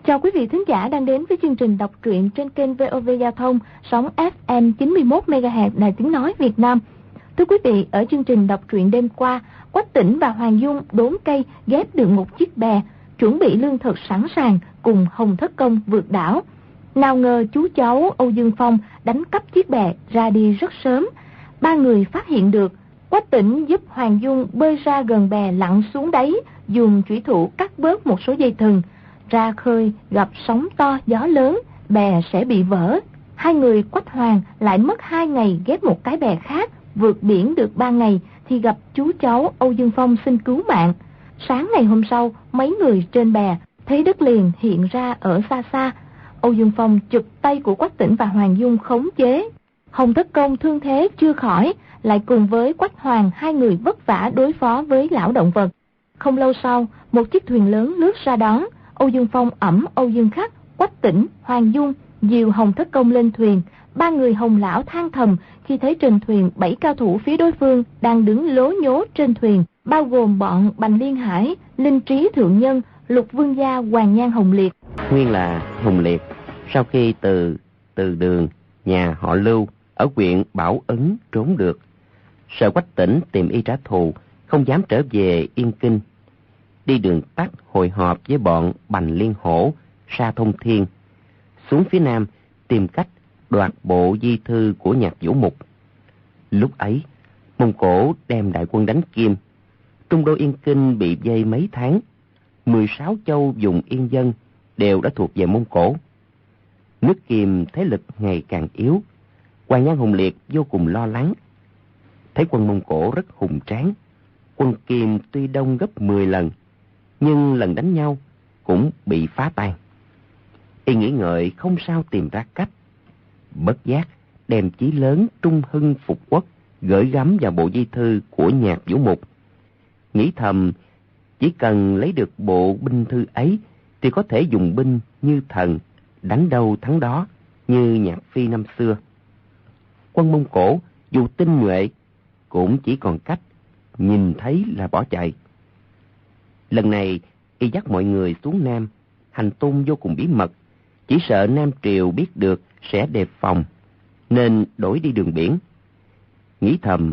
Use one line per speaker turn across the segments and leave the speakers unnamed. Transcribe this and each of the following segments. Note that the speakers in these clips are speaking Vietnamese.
Chào quý vị thính giả đang đến với chương trình đọc truyện trên kênh VOV Giao thông, sóng FM 91 MHz Đài Tiếng nói Việt Nam. Thưa quý vị, ở chương trình đọc truyện đêm qua, Quách Tĩnh và Hoàng Dung đốn cây ghép được một chiếc bè, chuẩn bị lương thực sẵn sàng cùng Hồng Thất Công vượt đảo. Nào ngờ chú cháu Âu Dương Phong đánh cắp chiếc bè ra đi rất sớm. Ba người phát hiện được, Quách Tĩnh giúp Hoàng Dung bơi ra gần bè lặn xuống đáy, dùng chủy thủ cắt bớt một số dây thừng. Ra khơi gặp sóng to gió lớn, bè sẽ bị vỡ. Hai người Quách Hoàng lại mất 2 ngày ghép một cái bè khác, vượt biển được 3 ngày thì gặp chú cháu Âu Dương Phong xin cứu mạng. Sáng ngày hôm sau, mấy người trên bè thấy đất liền hiện ra ở xa xa. Âu Dương Phong chụp tay của Quách Tĩnh và Hoàng Dung khống chế. Hồng Thất Công thương thế chưa khỏi, lại cùng với Quách Hoàng hai người vất vả đối phó với lão động vật. Không lâu sau, một chiếc thuyền lớn lướt ra đón. Âu Dương Phong ẵm Âu Dương Khắc, Quách Tĩnh, Hoàng Dung dìu Hồng Thất Công lên thuyền. Ba người Hồng lão than thầm khi thấy trên thuyền 7 cao thủ phía đối phương đang đứng lố nhố trên thuyền, bao gồm bọn Bành Liên Hải, Linh Trí Thượng Nhân, Lục Vương Gia, Hoàng Nhan Hồng Liệt.
Nguyên là Hồng Liệt sau khi từ Đường nhà họ Lưu ở huyện Bảo Ấn trốn được, sợ Quách Tĩnh tìm y trả thù, không dám trở về Yên Kinh. Đi đường tắt hội họp với bọn Bành Liên Hổ, Sa Thông Thiên, xuống phía nam tìm cách đoạt bộ di thư của Nhạc Vũ Mục. Lúc ấy, Mông Cổ đem đại quân đánh Kim, trung đô Yên Kinh bị vây mấy tháng, 16 châu vùng yên dân đều đã thuộc về Mông Cổ. Nước Kim thế lực ngày càng yếu, Hoàng Nhan Hồng Liệt vô cùng lo lắng. Thấy quân Mông Cổ rất hùng tráng, quân Kim tuy đông gấp 10 lần, nhưng lần đánh nhau cũng bị phá tan. Y nghĩ ngợi không sao tìm ra cách, bất giác đem chí lớn trung hưng phục quốc gửi gắm vào bộ di thư của Nhạc Vũ Mục. Nghĩ thầm, chỉ cần lấy được bộ binh thư ấy thì có thể dùng binh như thần, đánh đâu thắng đó như Nhạc Phi năm xưa. Quân Mông Cổ dù tinh nhuệ cũng chỉ còn cách nhìn thấy là bỏ chạy. Lần này y dắt mọi người xuống Nam, hành tung vô cùng bí mật, chỉ sợ Nam Triều biết được sẽ đề phòng, nên đổi đi đường biển. Nghĩ thầm,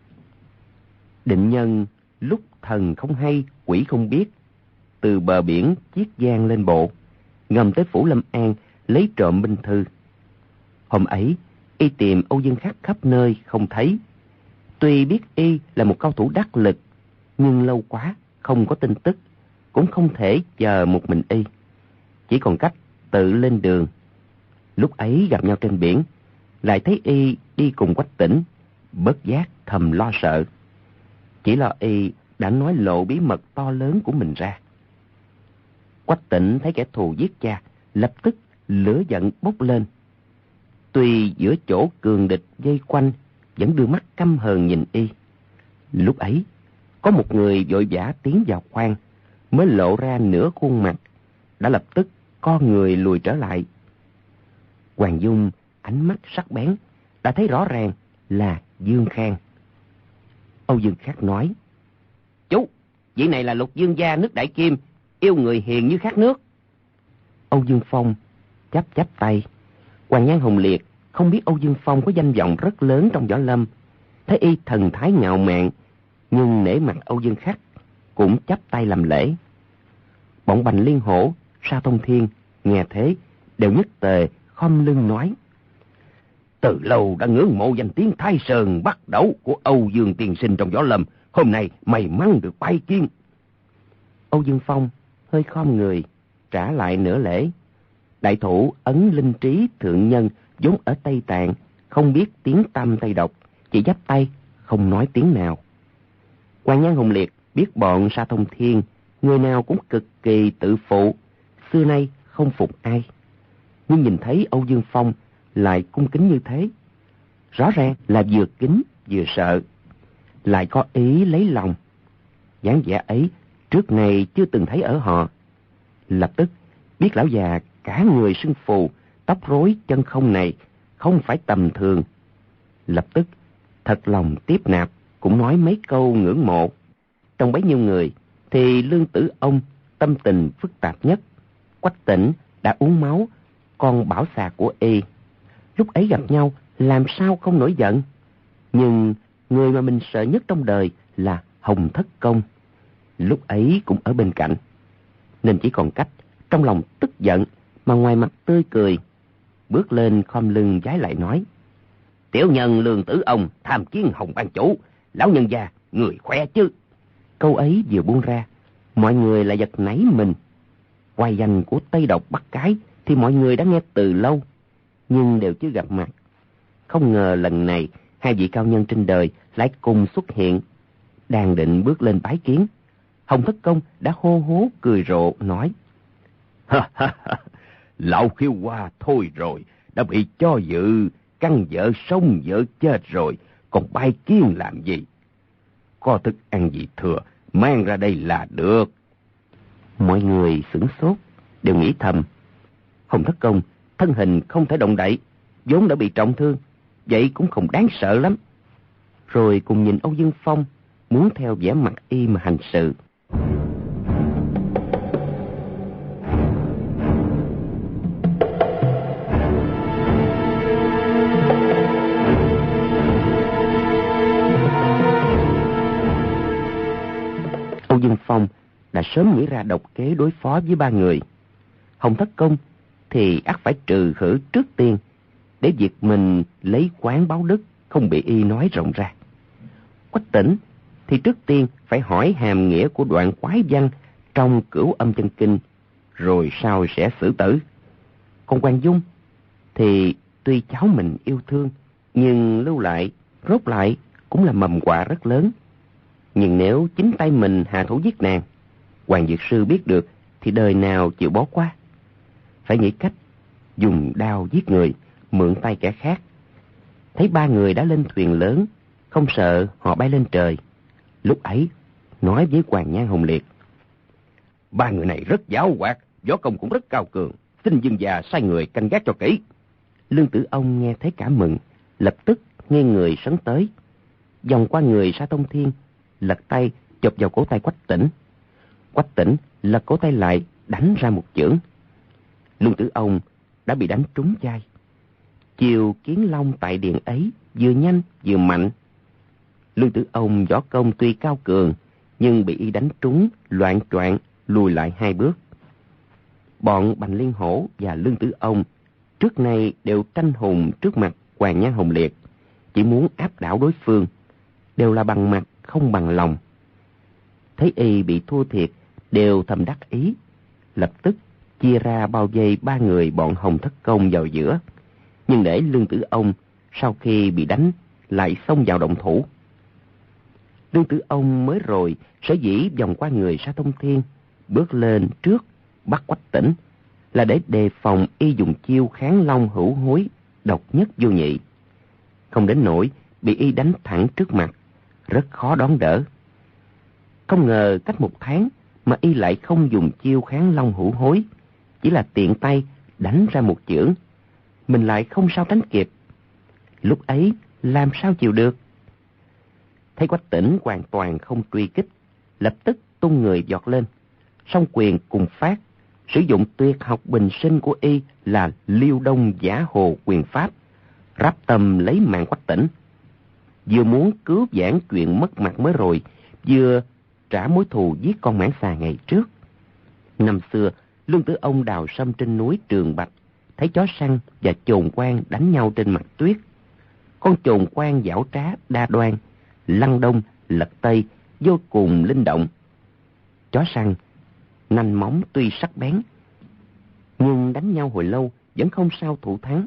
định nhân lúc thần không hay quỷ không biết, từ bờ biển chiết giang lên bộ, ngầm tới phủ Lâm An lấy trộm binh thư. Hôm ấy y tìm Âu Dương Khắc khắp nơi không thấy. Tuy biết y là một cao thủ đắc lực, nhưng lâu quá không có tin tức, cũng không thể chờ một mình y, chỉ còn cách tự lên đường. Lúc ấy gặp nhau trên biển, lại thấy y đi cùng Quách Tĩnh, bất giác thầm lo sợ. Chỉ lo y đã nói lộ bí mật to lớn của mình ra. Quách Tĩnh thấy kẻ thù giết cha, lập tức lửa giận bốc lên. Tuy giữa chỗ cường địch vây quanh, vẫn đưa mắt căm hờn nhìn y. Lúc ấy có một người vội vã tiến vào khoang, mới lộ ra nửa khuôn mặt, đã lập tức con người lùi trở lại. Hoàng Dung ánh mắt sắc bén, đã thấy rõ ràng là Dương Khang. Âu Dương Khắc nói, chú, vị này là Lục Dương gia nước Đại Kim, yêu người hiền như khát nước. Âu Dương Phong chắp tay. Hoàng Nhan Hồng Liệt không biết Âu Dương Phong có danh vọng rất lớn trong võ lâm, thấy y thần thái ngạo mạn, nhưng nể mặt Âu Dương Khắc, cũng chắp tay làm lễ. Bọn Bành Liên Hổ, Sa Thông Thiên nghe thế đều nhất tề khom lưng nói, từ lâu đã ngưỡng mộ danh tiếng Thái Sơn bắt đấu của Âu Dương tiên sinh trong võ lâm, hôm nay may mắn được bái kiến. Âu Dương Phong hơi khom người trả lại nửa lễ. Đại thủ ấn Linh Trí Thượng Nhân vốn ở Tây Tạng, không biết tiếng tăm Tây độc, chỉ chắp tay không nói tiếng nào. Hoàng Nhan Hồng Liệt biết bọn Sa Thông Thiên người nào cũng cực kỳ tự phụ, xưa nay không phục ai, nhưng nhìn thấy Âu Dương Phong lại cung kính như thế, rõ ràng là vừa kính vừa sợ, lại có ý lấy lòng. dáng vẻ ấy trước này chưa từng thấy ở họ. Lập tức biết lão già cả người sưng phù, tóc rối chân không này không phải tầm thường. Lập tức thật lòng tiếp nạp, cũng nói mấy câu ngưỡng mộ. Trong bấy nhiêu người thì Lương Tử Ông tâm tình phức tạp nhất. Quách Tĩnh đã uống máu con bảo xà của y. Lúc ấy gặp nhau, làm sao không nổi giận? Nhưng người mà mình sợ nhất trong đời là Hồng Thất Công. Lúc ấy cũng ở bên cạnh, nên chỉ còn cách trong lòng tức giận mà ngoài mặt tươi cười. Bước lên khom lưng vái lại nói: "Tiểu nhân Lương Tử Ông tham kiến Hồng ban chủ, lão nhân gia người khỏe chứ?" Câu ấy vừa buông ra, mọi người lại giật nảy mình. Oai danh của Tây Độc Bắc Cái thì mọi người đã nghe từ lâu, nhưng đều chưa gặp mặt. Không ngờ lần này hai vị cao nhân trên đời lại cùng xuất hiện. Đang định bước lên bái kiến, Hồng Thất Công đã hô hố cười rộ nói: "Lão Khiêu Hoa thôi rồi, đã bị cho dự căn vợ sống vợ chết rồi, còn bái kiến làm gì? Có thức ăn gì thừa, mang ra đây là được." Mọi người sửng sốt, đều nghĩ thầm: Hồng Thất Công thân hình không thể động đậy, vốn đã bị trọng thương, vậy cũng không đáng sợ lắm. Rồi cùng nhìn Âu Dương Phong, muốn theo vẻ mặt y mà hành sự. Âu Dương Phong đã sớm nghĩ ra độc kế đối phó với ba người. Hồng Thất Công thì ắt phải trừ khử trước tiên, để việc mình lấy quán báo đức không bị y nói rộng ra. Quách Tỉnh thì trước tiên phải hỏi hàm nghĩa của đoạn quái văn trong Cửu Âm Chân Kinh, rồi sau sẽ xử tử. Còn Hoàng Dung thì tuy cháu mình yêu thương, nhưng lưu lại rốt lại cũng là mầm họa rất lớn. Nhưng nếu chính tay mình hạ thủ giết nàng, Hoàng Dược Sư biết được thì đời nào chịu bỏ qua. Phải nghĩ cách dùng đao giết người, mượn tay kẻ khác. Thấy ba người đã lên thuyền lớn, không sợ họ bay lên trời. Lúc ấy nói với Hoàng Nhan Hồng Liệt: "Ba người này rất giàu hoạt, võ công cũng rất cao cường, xin Dương già sai người canh gác cho kỹ." Lương Tử Ông nghe thấy cả mừng, lập tức nghiêng người sấn tới, vòng qua người Sa Tông Thiên, lật tay chụp vào cổ tay Quách Tỉnh. Quách Tỉnh lật cổ tay lại, đánh ra một chưởng. Lương Tử Ông đã bị đánh trúng vai. Chiều Kiến Long tại điện ấy vừa nhanh vừa mạnh. Lương Tử Ông võ công tuy cao cường, nhưng bị y đánh trúng, loạng choạng lùi lại 2 bước. Bọn Bành Liên Hổ và Lương Tử Ông trước nay đều tranh hùng trước mặt Hoàng Nhan Hồng Liệt, chỉ muốn áp đảo đối phương, đều là bằng mặt không bằng lòng. Thấy y bị thua thiệt, đều thầm đắc ý, lập tức chia ra bao vây ba người bọn Hồng Thất Công vào giữa. Nhưng để Lương Tử Ông sau khi bị đánh lại xông vào động thủ. Lương Tử Ông mới rồi sở dĩ vòng qua người Sa Thông Thiên, bước lên trước bắt Quách Tỉnh, là để đề phòng y dùng chiêu Kháng Long Hữu Hối độc nhất vô nhị. Không đến nỗi bị y đánh thẳng trước mặt, rất khó đón đỡ. Không ngờ cách 1 tháng mà y lại không dùng chiêu Kháng Long Hữu Hối, chỉ là tiện tay đánh ra một chưởng, mình lại không sao tránh kịp. Lúc ấy làm sao chịu được? Thấy Quách Tỉnh hoàn toàn không truy kích, lập tức tung người vọt lên, song quyền cùng phát, sử dụng tuyệt học bình sinh của y là Liêu Đông Giả Hồ quyền pháp, ráp tâm lấy mạng Quách Tỉnh. Vừa muốn cứu vãn chuyện mất mặt mới rồi, vừa trả mối thù giết con mãng xà ngày trước. Năm xưa, Lương Tử Ông đào sâm trên núi Trường Bạch, thấy chó săn và chồn quan đánh nhau trên mặt tuyết. Con chồn quan giảo trá đa đoan, lăn đông lật tây, vô cùng linh động. Chó săn nanh móng tuy sắc bén, nhưng đánh nhau hồi lâu vẫn không sao thủ thắng.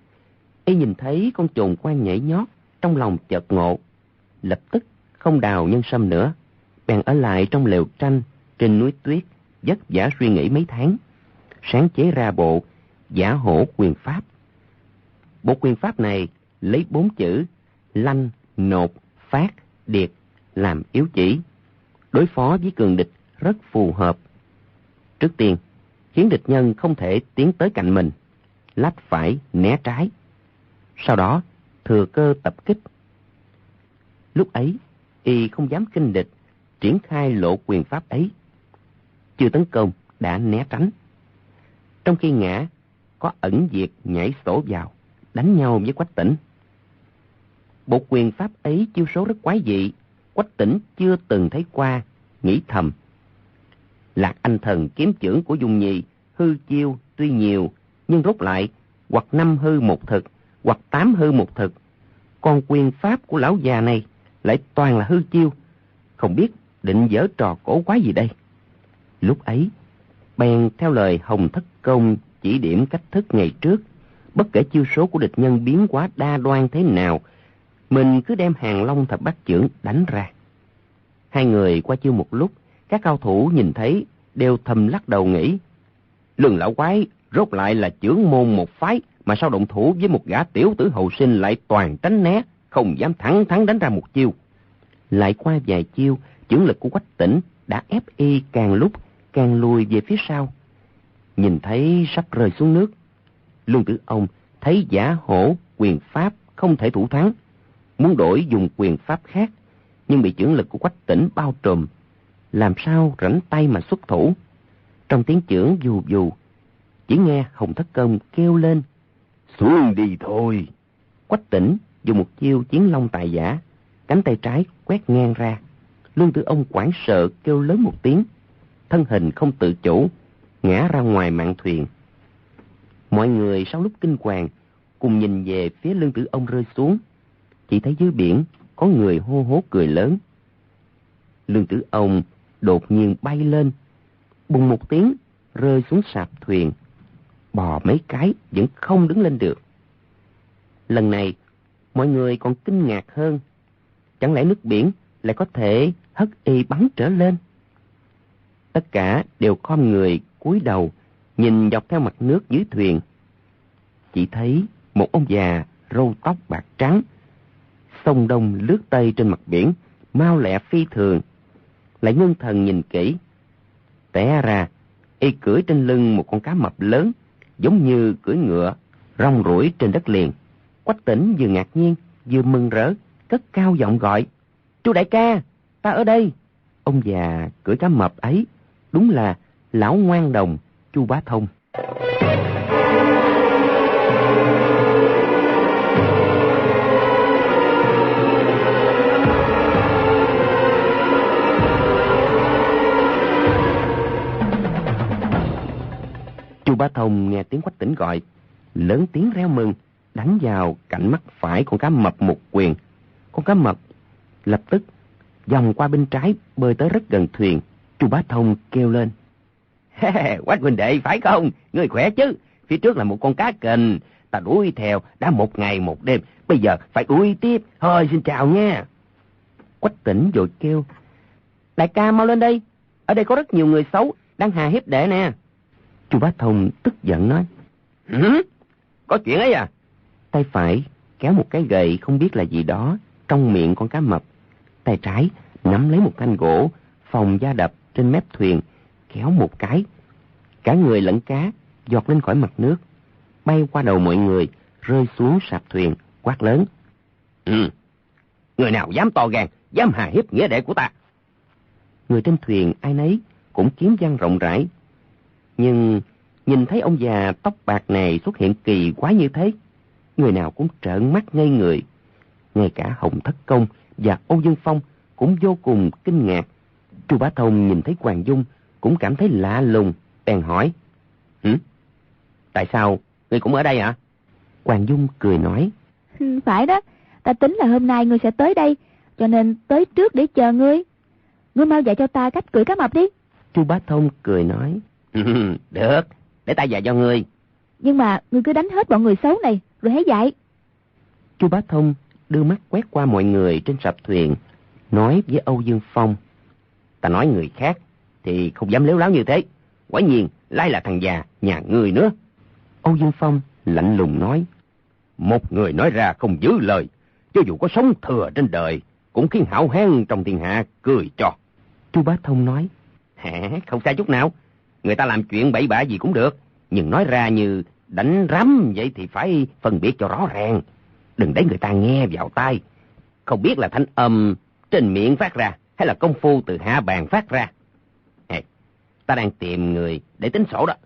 Y nhìn thấy con chồn quan nhảy nhót, trong lòng chợt ngộ, lập tức không đào nhân sâm nữa, bèn ở lại trong lều tranh trên núi tuyết, vất vả suy nghĩ mấy tháng, sáng chế ra bộ Giả Hổ quyền pháp. Bộ quyền pháp này lấy 4 chữ lanh, nột, phát, điệt làm yếu chỉ, đối phó với cường địch rất phù hợp. Trước tiên, khiến địch nhân không thể tiến tới cạnh mình, lách phải né trái. Sau đó, thừa cơ tập kích. Lúc ấy, y không dám khinh địch, triển khai lộ quyền pháp ấy. Chưa tấn công, đã né tránh. Trong khi ngã, có ẩn diệt nhảy sổ vào, đánh nhau với Quách Tỉnh. Bộ quyền pháp ấy chiêu số rất quái dị, Quách Tỉnh chưa từng thấy qua, nghĩ thầm. Lạc Anh Thần kiếm chưởng của Dung Nhi, hư chiêu tuy nhiều, nhưng rốt lại hoặc 5 hư 1 thực, hoặc 8 hư 1 thực. Còn quyền pháp của lão già này lại toàn là hư chiêu, không biết định giở trò cổ quái gì đây. Lúc ấy, bèn theo lời Hồng Thất Công chỉ điểm cách thức ngày trước, bất kể chiêu số của địch nhân biến hóa đa đoan thế nào, mình cứ đem Hàng Long Thập Bát Chưởng đánh ra. Hai người qua chiêu một lúc, các cao thủ nhìn thấy đều thầm lắc đầu nghĩ, Lương lão quái rốt lại là chưởng môn một phái, mà sao động thủ với một gã tiểu tử hậu sinh lại toàn tránh né, không dám thẳng thắn đánh ra một chiêu. Lại qua vài chiêu, chưởng lực của Quách Tỉnh đã ép y càng lúc càng lùi về phía sau. Nhìn thấy sắp rơi xuống nước, Lương Tử Ông thấy giả hổ quyền pháp không thể thủ thắng, muốn đổi dùng quyền pháp khác, nhưng bị chưởng lực của Quách Tỉnh bao trùm, làm sao rảnh tay mà xuất thủ. Trong tiếng chưởng dù dù, chỉ nghe Hồng Thất Công kêu lên, xuống đi thôi. Quách Tỉnh dùng một chiêu Chiến Long Tài Giả, cánh tay trái quét ngang ra. Lương Tử Ông hoảng sợ kêu lớn một tiếng, thân hình không tự chủ, ngã ra ngoài mạn thuyền. Mọi người sau lúc kinh hoàng cùng nhìn về phía Lương Tử Ông rơi xuống, chỉ thấy dưới biển có người hô hố cười lớn. Lương Tử Ông đột nhiên bay lên, bùng một tiếng rơi xuống sạp thuyền, bò mấy cái vẫn không đứng lên được. Lần này mọi người còn kinh ngạc hơn, chẳng lẽ nước biển lại có thể hất y bắn trở lên? Tất cả đều khom người cúi đầu nhìn dọc theo mặt nước dưới thuyền. Chỉ thấy một ông già râu tóc bạc trắng xông đông lướt tây trên mặt biển, mau lẹ phi thường. Lại ngưng thần nhìn kỹ, té ra y cưỡi trên lưng một con cá mập lớn, giống như cưỡi ngựa rong ruổi trên đất liền. Quách Tỉnh vừa ngạc nhiên vừa mừng rỡ, cất cao giọng gọi, Chu đại ca, ta ở đây. Ông già cưỡi cá mập ấy đúng là lão ngoan đồng Chu Bá Thông. Chu Bá Thông nghe tiếng Quách Tỉnh gọi, lớn tiếng reo mừng, đánh vào cạnh mắt phải con cá mập một quyền. Con cá mập lập tức vòng qua bên trái, bơi tới rất gần thuyền. Chu Bá Thông kêu lên, Quách huynh đệ phải không? Ngươi khỏe chứ? Phía trước là một con cá kình, ta đuổi theo đã 1 ngày 1 đêm, bây giờ phải đuổi tiếp. Thôi xin chào nha. Quách Tỉnh vội kêu, đại ca mau lên đây, ở đây có rất nhiều người xấu đang hà hiếp đệ nè. Chu Bá Thông tức giận nói, có chuyện ấy à? Tay phải kéo một cái gậy không biết là gì đó trong miệng con cá mập, tay trái nắm lấy một thanh gỗ phòng da đập trên mép thuyền, kéo một cái, cả người lẫn cá giọt lên khỏi mặt nước, bay qua đầu mọi người, rơi xuống sạp thuyền, quát lớn, người nào dám to gan, dám hà hiếp nghĩa đệ của ta? Người trên thuyền ai nấy cũng kiếm văn rộng rãi, nhưng nhìn thấy ông già tóc bạc này xuất hiện kỳ quái như thế, người nào cũng trợn mắt ngây người. Ngay cả Hồng Thất Công và Âu Dương Phong cũng vô cùng kinh ngạc. Chu Bá Thông nhìn thấy Hoàng Dung cũng cảm thấy lạ lùng, bèn hỏi, tại sao ngươi cũng ở đây hả? Hoàng Dung cười nói,
phải đó, ta tính là hôm nay ngươi sẽ tới đây, cho nên tới trước để chờ ngươi. Ngươi mau dạy cho ta cách cưỡi cá mập đi.
Chu Bá Thông cười nói, được, để ta dạy cho ngươi.
Nhưng mà ngươi cứ đánh hết bọn người xấu này rồi hãy dạy.
Chu Bá Thông đưa mắt quét qua mọi người trên sạp thuyền, nói với Âu Dương Phong, ta nói người khác thì không dám lếu láo như thế, quả nhiên lại là thằng già nhà ngươi nữa. Âu Dương Phong lạnh lùng nói, một người nói ra không giữ lời, cho dù có sống thừa trên đời cũng khiến hảo hán trong thiên hạ cười cho. Chu Bá Thông nói, không sai chút nào, người ta làm chuyện bậy bạ gì cũng được, nhưng nói ra như đánh rắm vậy thì phải phân biệt cho rõ ràng, đừng để người ta nghe vào tai, không biết là thanh âm trên miệng phát ra hay là công phu từ hạ bàn phát ra. Ta đang tìm người để tính sổ đó,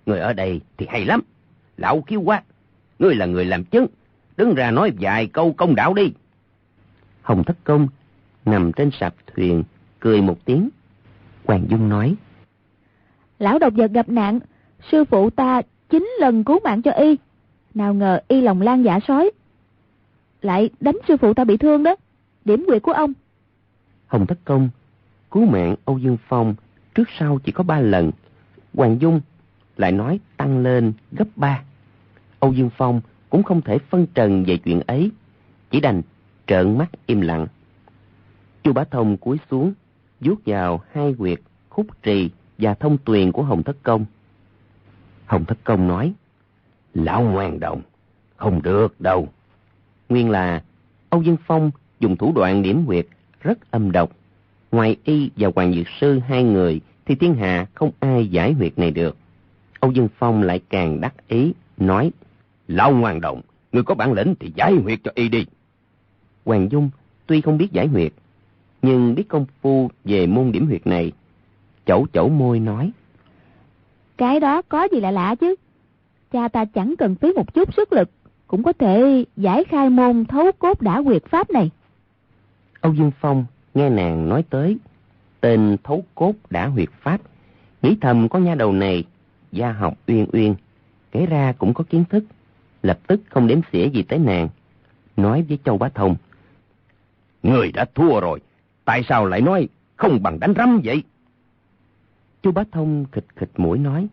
Người ở đây thì hay lắm. Lão Khiếu quá, ngươi là người làm chứng, đứng ra nói vài câu công đạo đi. Hồng Thất Công nằm trên sạp thuyền, cười một tiếng. Hoàng Dung nói:
Lão độc vật gặp nạn, sư phụ ta 9 lần cứu mạng cho y. Nào ngờ y lòng lan dạ sói, lại đánh sư phụ ta bị thương đó. Điểm quyệt của ông.
Hồng Thất Công cứu mạng Âu Dương Phong trước sau chỉ có 3 lần. Hoàng Dung lại nói tăng lên gấp 3. Âu Dương Phong cũng không thể phân trần về chuyện ấy, chỉ đành trợn mắt im lặng. Chu Bá Thông cúi xuống, vuốt vào 2 huyệt khúc trì và thông tuyền của Hồng Thất Công. Hồng Thất Công nói: Lão ngoan đồng, không được đâu. Nguyên là Âu Dương Phong dùng thủ đoạn điểm huyệt rất âm độc. Ngoài y và Hoàng Dược Sư 2 người thì thiên hạ không ai giải huyệt này được. Âu Dương Phong lại càng đắc ý, nói: Lão ngoan đồng, người có bản lĩnh thì giải huyệt cho y đi. Hoàng Dung tuy không biết giải huyệt, nhưng biết công phu về môn điểm huyệt này, chẩu chẩu môi nói:
Cái đó có gì lạ lạ chứ. Cha ta chẳng cần phí một chút sức lực, cũng có thể giải khai môn thấu cốt đả huyệt pháp này.
Âu Dương Phong nghe nàng nói tới tên thấu cốt đả huyệt pháp, nghĩ thầm con nha đầu này gia học uyên uyên, kể ra cũng có kiến thức, lập tức không đếm xỉa gì tới nàng, nói với Châu Bá Thông: Người đã thua rồi, tại sao lại nói không bằng đánh rắm vậy? Chu Bá Thông khịt khịt mũi nói: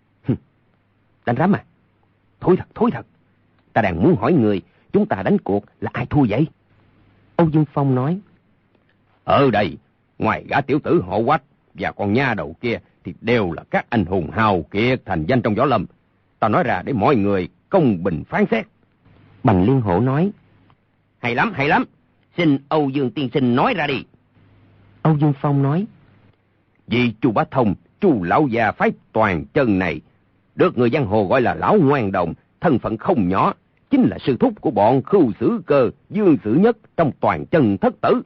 Đánh rắm à? Thối thật. Ta đang muốn hỏi người, chúng ta đánh cuộc là ai thua vậy? Âu Dương Phong nói: Ở đây, ngoài gã tiểu tử họ Quách và con nha đầu kia thì đều là các anh hùng hào kiệt thành danh trong võ lâm. Ta nói ra để mọi người công bình phán xét. Bành Liên Hổ nói: Hay lắm. Xin Âu Dương tiên sinh nói ra đi. Âu Dương Phong nói: Vì Chu Bá Thông, Chu lão già phái Toàn Chân này, được người giang hồ gọi là lão ngoan đồng, thân phận không nhỏ, chính là sư thúc của bọn Khưu Sử Cơ, Dương Sử Nhất trong Toàn Chân thất tử.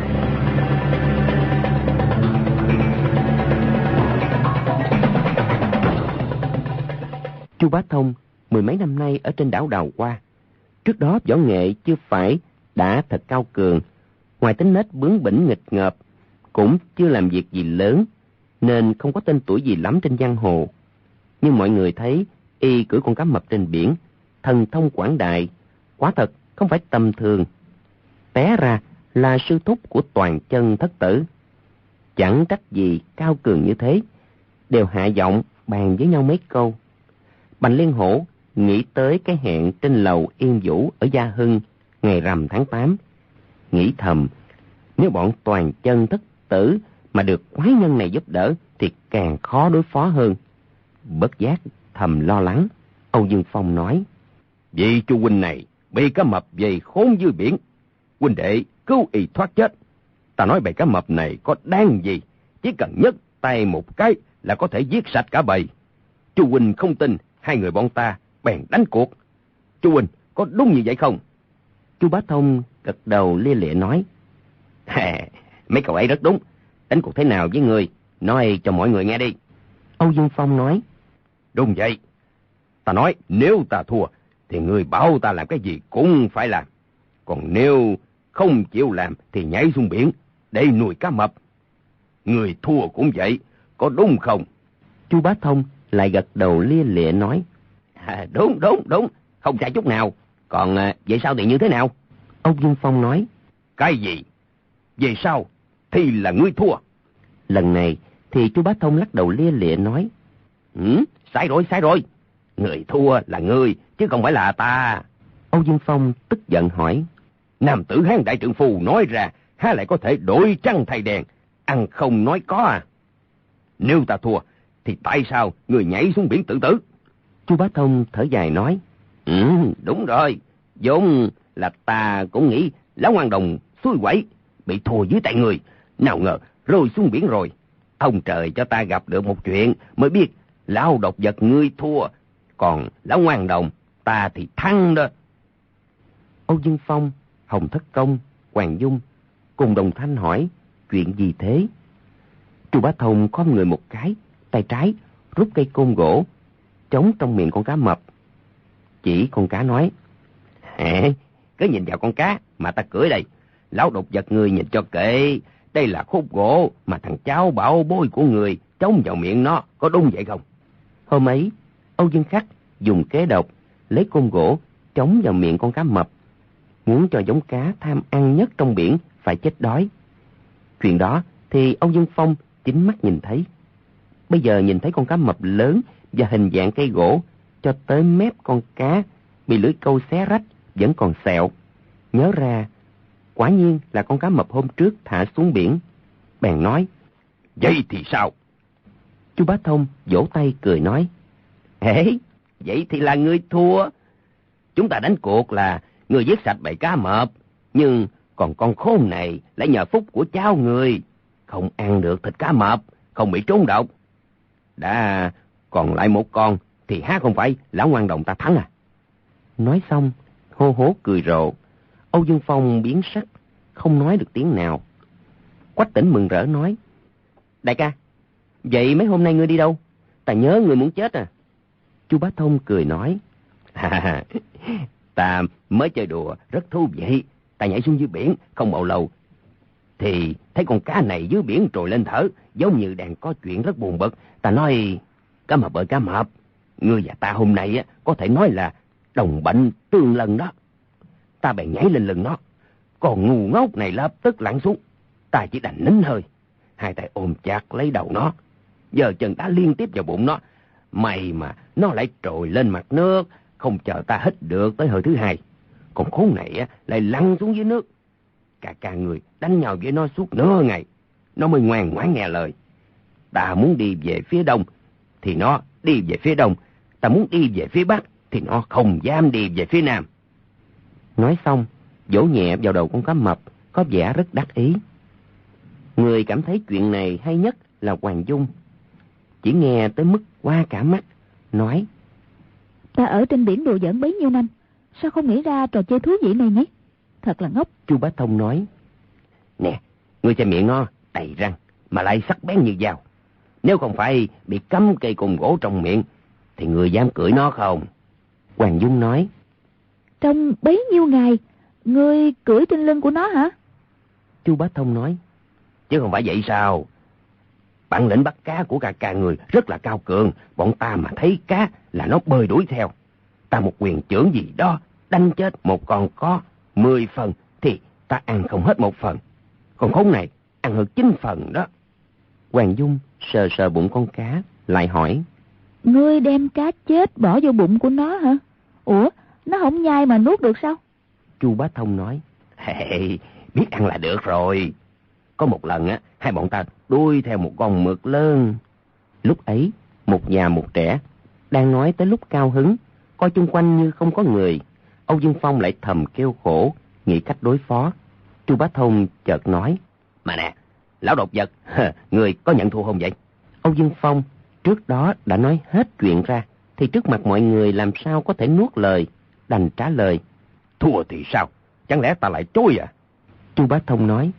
Chu Bá Thông 10 mấy năm nay ở trên đảo Đào Hoa. Trước đó võ nghệ chưa phải đã thật cao cường, ngoài tính nết bướng bỉnh nghịch ngợp, cũng chưa làm việc gì lớn, nên không có tên tuổi gì lắm trên giang hồ. Nhưng mọi người thấy y cưỡi con cá mập trên biển, thần thông quảng đại, quả thật không phải tầm thường. Té ra là sư thúc của Toàn Chân thất tử. Chẳng trách gì cao cường như thế, đều hạ giọng bàn với nhau mấy câu. Bành Liên Hổ nghĩ tới cái hẹn trên lầu Yên Vũ ở Gia Hưng ngày rằm tháng 8, nghĩ thầm nếu bọn Toàn Chân thất tử mà được quái nhân này giúp đỡ thì càng khó đối phó hơn. Bất giác thầm lo lắng. Âu Dương Phong nói: Vì Chu huynh này bị cá mập dày khốn dưới biển, huynh đệ cứu y thoát chết. Ta nói bầy cá mập này có đáng gì, chỉ cần nhấc tay một cái là có thể giết sạch cả bầy. Chu huynh không tin, 2 người bọn ta bèn đánh cuộc. Chu huynh có đúng như vậy không? Chu Bá Thông gật đầu lia lịa nói: Mấy cậu ấy rất đúng. Đánh cuộc thế nào với người, nói cho mọi người nghe đi. Âu Dương Phong nói: Đúng vậy. Ta nói nếu ta thua thì người bảo ta làm cái gì cũng phải làm. Còn nếu không chịu làm thì nhảy xuống biển để nuôi cá mập. Người thua cũng vậy, có đúng không? Chu Bá Thông lại gật đầu lia lịa nói: Đúng, không sai chút nào. Còn vậy sao thì như thế nào? Âu Dương Phong nói: Cái gì? Về sau thì là ngươi thua. Lần này thì Chu Bá Thông lắc đầu lia lịa nói: Sai rồi. Người thua là ngươi, chứ không phải là ta. Âu Dương Phong tức giận hỏi: Nam tử Hán đại trượng phu nói ra, há lại có thể đổi trắng thay đen, ăn không nói có à? Nếu ta thua, thì tại sao người nhảy xuống biển tự tử? Chu Bá Thông thở dài nói: Đúng rồi, vốn là ta cũng nghĩ lão ngoan đồng xui quẩy, bị thua dưới tay người, nào ngờ rơi xuống biển rồi. Ông trời cho ta gặp được một chuyện mới biết lão độc vật ngươi thua, còn lão ngoan đồng ta thì thắng đó. Âu Dương Phong, Hồng Thất Công, Hoàng Dung cùng đồng thanh hỏi: Chuyện gì thế? Chu Bá Thông khom người một cái, tay trái rút cây côn gỗ, trống trong miệng con cá mập. Chỉ con cá nói: cứ nhìn vào con cá mà ta cưỡi đây. Lão độc vật người nhìn cho kỹ, đây là khúc gỗ mà thằng cháu bảo bối của người trống vào miệng nó, có đúng vậy không? Hôm ấy, Âu Dương Khắc dùng kế độc lấy côn gỗ trống vào miệng con cá mập, muốn cho giống cá tham ăn nhất trong biển phải chết đói. Chuyện đó thì Âu Dương Phong chính mắt nhìn thấy. Bây giờ nhìn thấy con cá mập lớn và hình dạng cây gỗ cho tới mép con cá bị lưỡi câu xé rách vẫn còn sẹo, nhớ ra quả nhiên là con cá mập hôm trước thả xuống biển. Bèn nói: vậy thì sao? Chu Bá Thông vỗ tay cười nói: vậy thì là ngươi thua. Chúng ta đánh cuộc là ngươi giết sạch bầy cá mập, nhưng còn con khốn này lại nhờ phúc của cháu người không ăn được thịt cá mập, không bị trúng độc. Đã còn lại một con thì há không phải lão ngoan đồng ta thắng à? Nói xong hô hố cười rộ. Âu Dương Phong biến sắc, không nói được tiếng nào. Quách Tĩnh mừng rỡ nói: đại ca, vậy mấy hôm nay ngươi đi đâu? Ta nhớ ngươi muốn chết à? Chu Bá Thông cười nói: ta mới chơi đùa rất thú vị. Ta nhảy xuống dưới biển không bao lâu thì thấy con cá này dưới biển trồi lên thở, giống như đang có chuyện rất buồn bực. Ta nói: cá mập ơi cá mập, ngươi và ta hôm nay có thể nói là đồng bệnh tương lần đó. Ta bèn nhảy lên lưng nó, còn ngu ngốc này lập tức lặn xuống. Ta chỉ đành nín hơi, hai tay ôm chặt lấy đầu nó, giờ chân ta liên tiếp vào bụng nó. May mà nó lại trồi lên mặt nước, không chờ ta hít được tới hơi thứ hai. Con khốn này lại lăn xuống dưới nước. Cả người đánh nhau với nó suốt nửa ngày, nó mới ngoan ngoãn nghe lời. Ta muốn đi về phía đông thì nó đi về phía đông, ta muốn đi về phía bắc thì nó không dám đi về phía nam. Nói xong vỗ nhẹ vào đầu con cá mập, có vẻ rất đắc ý. Người cảm thấy chuyện này hay nhất là Hoàng Dung. Chỉ nghe tới mức qua cả mắt, nói:
ta ở trên biển đùa giỡn bấy nhiêu năm, sao không nghĩ ra trò chơi thú vị này nhé? Thật là ngốc.
Chu Bá Thông nói: nè, ngươi xem miệng nó đầy răng mà lại sắc bén như dao. Nếu không phải bị cắm cây côn gỗ trong miệng thì ngươi dám cưỡi nó không? Hoàng Dung nói:
trong bấy nhiêu ngày ngươi cưỡi trên lưng của nó hả?
Chu Bá Thông nói: chứ không phải vậy sao? Bản lĩnh bắt cá của cả người rất là cao cường. Bọn ta mà thấy cá là nó bơi đuổi theo. Ta một quyền chưởng gì đó đánh chết một con có 10 phần thì ta ăn không hết 1 phần. Con khốn này ăn hơn 9 phần đó. Hoàng Dung sờ sờ bụng con cá, lại hỏi:
ngươi đem cá chết bỏ vô bụng của nó hả? Ủa, nó không nhai mà nuốt được sao?
Chu Bá Thông nói: biết ăn là được rồi. Có một lần hai bọn ta đuôi theo một con mực lớn. Lúc ấy một già một trẻ đang nói tới lúc cao hứng, coi chung quanh như không có người. Âu Dương Phong lại thầm kêu khổ, nghĩ cách đối phó. Chu Bá Thông chợt nói: mà nè, lão độc vật, người có nhận thua không vậy? Âu Dương Phong trước đó đã nói hết chuyện ra, thì trước mặt mọi người làm sao có thể nuốt lời, đành trả lời: thua thì sao? Chẳng lẽ ta lại chối à? Chu Bá Thông nói: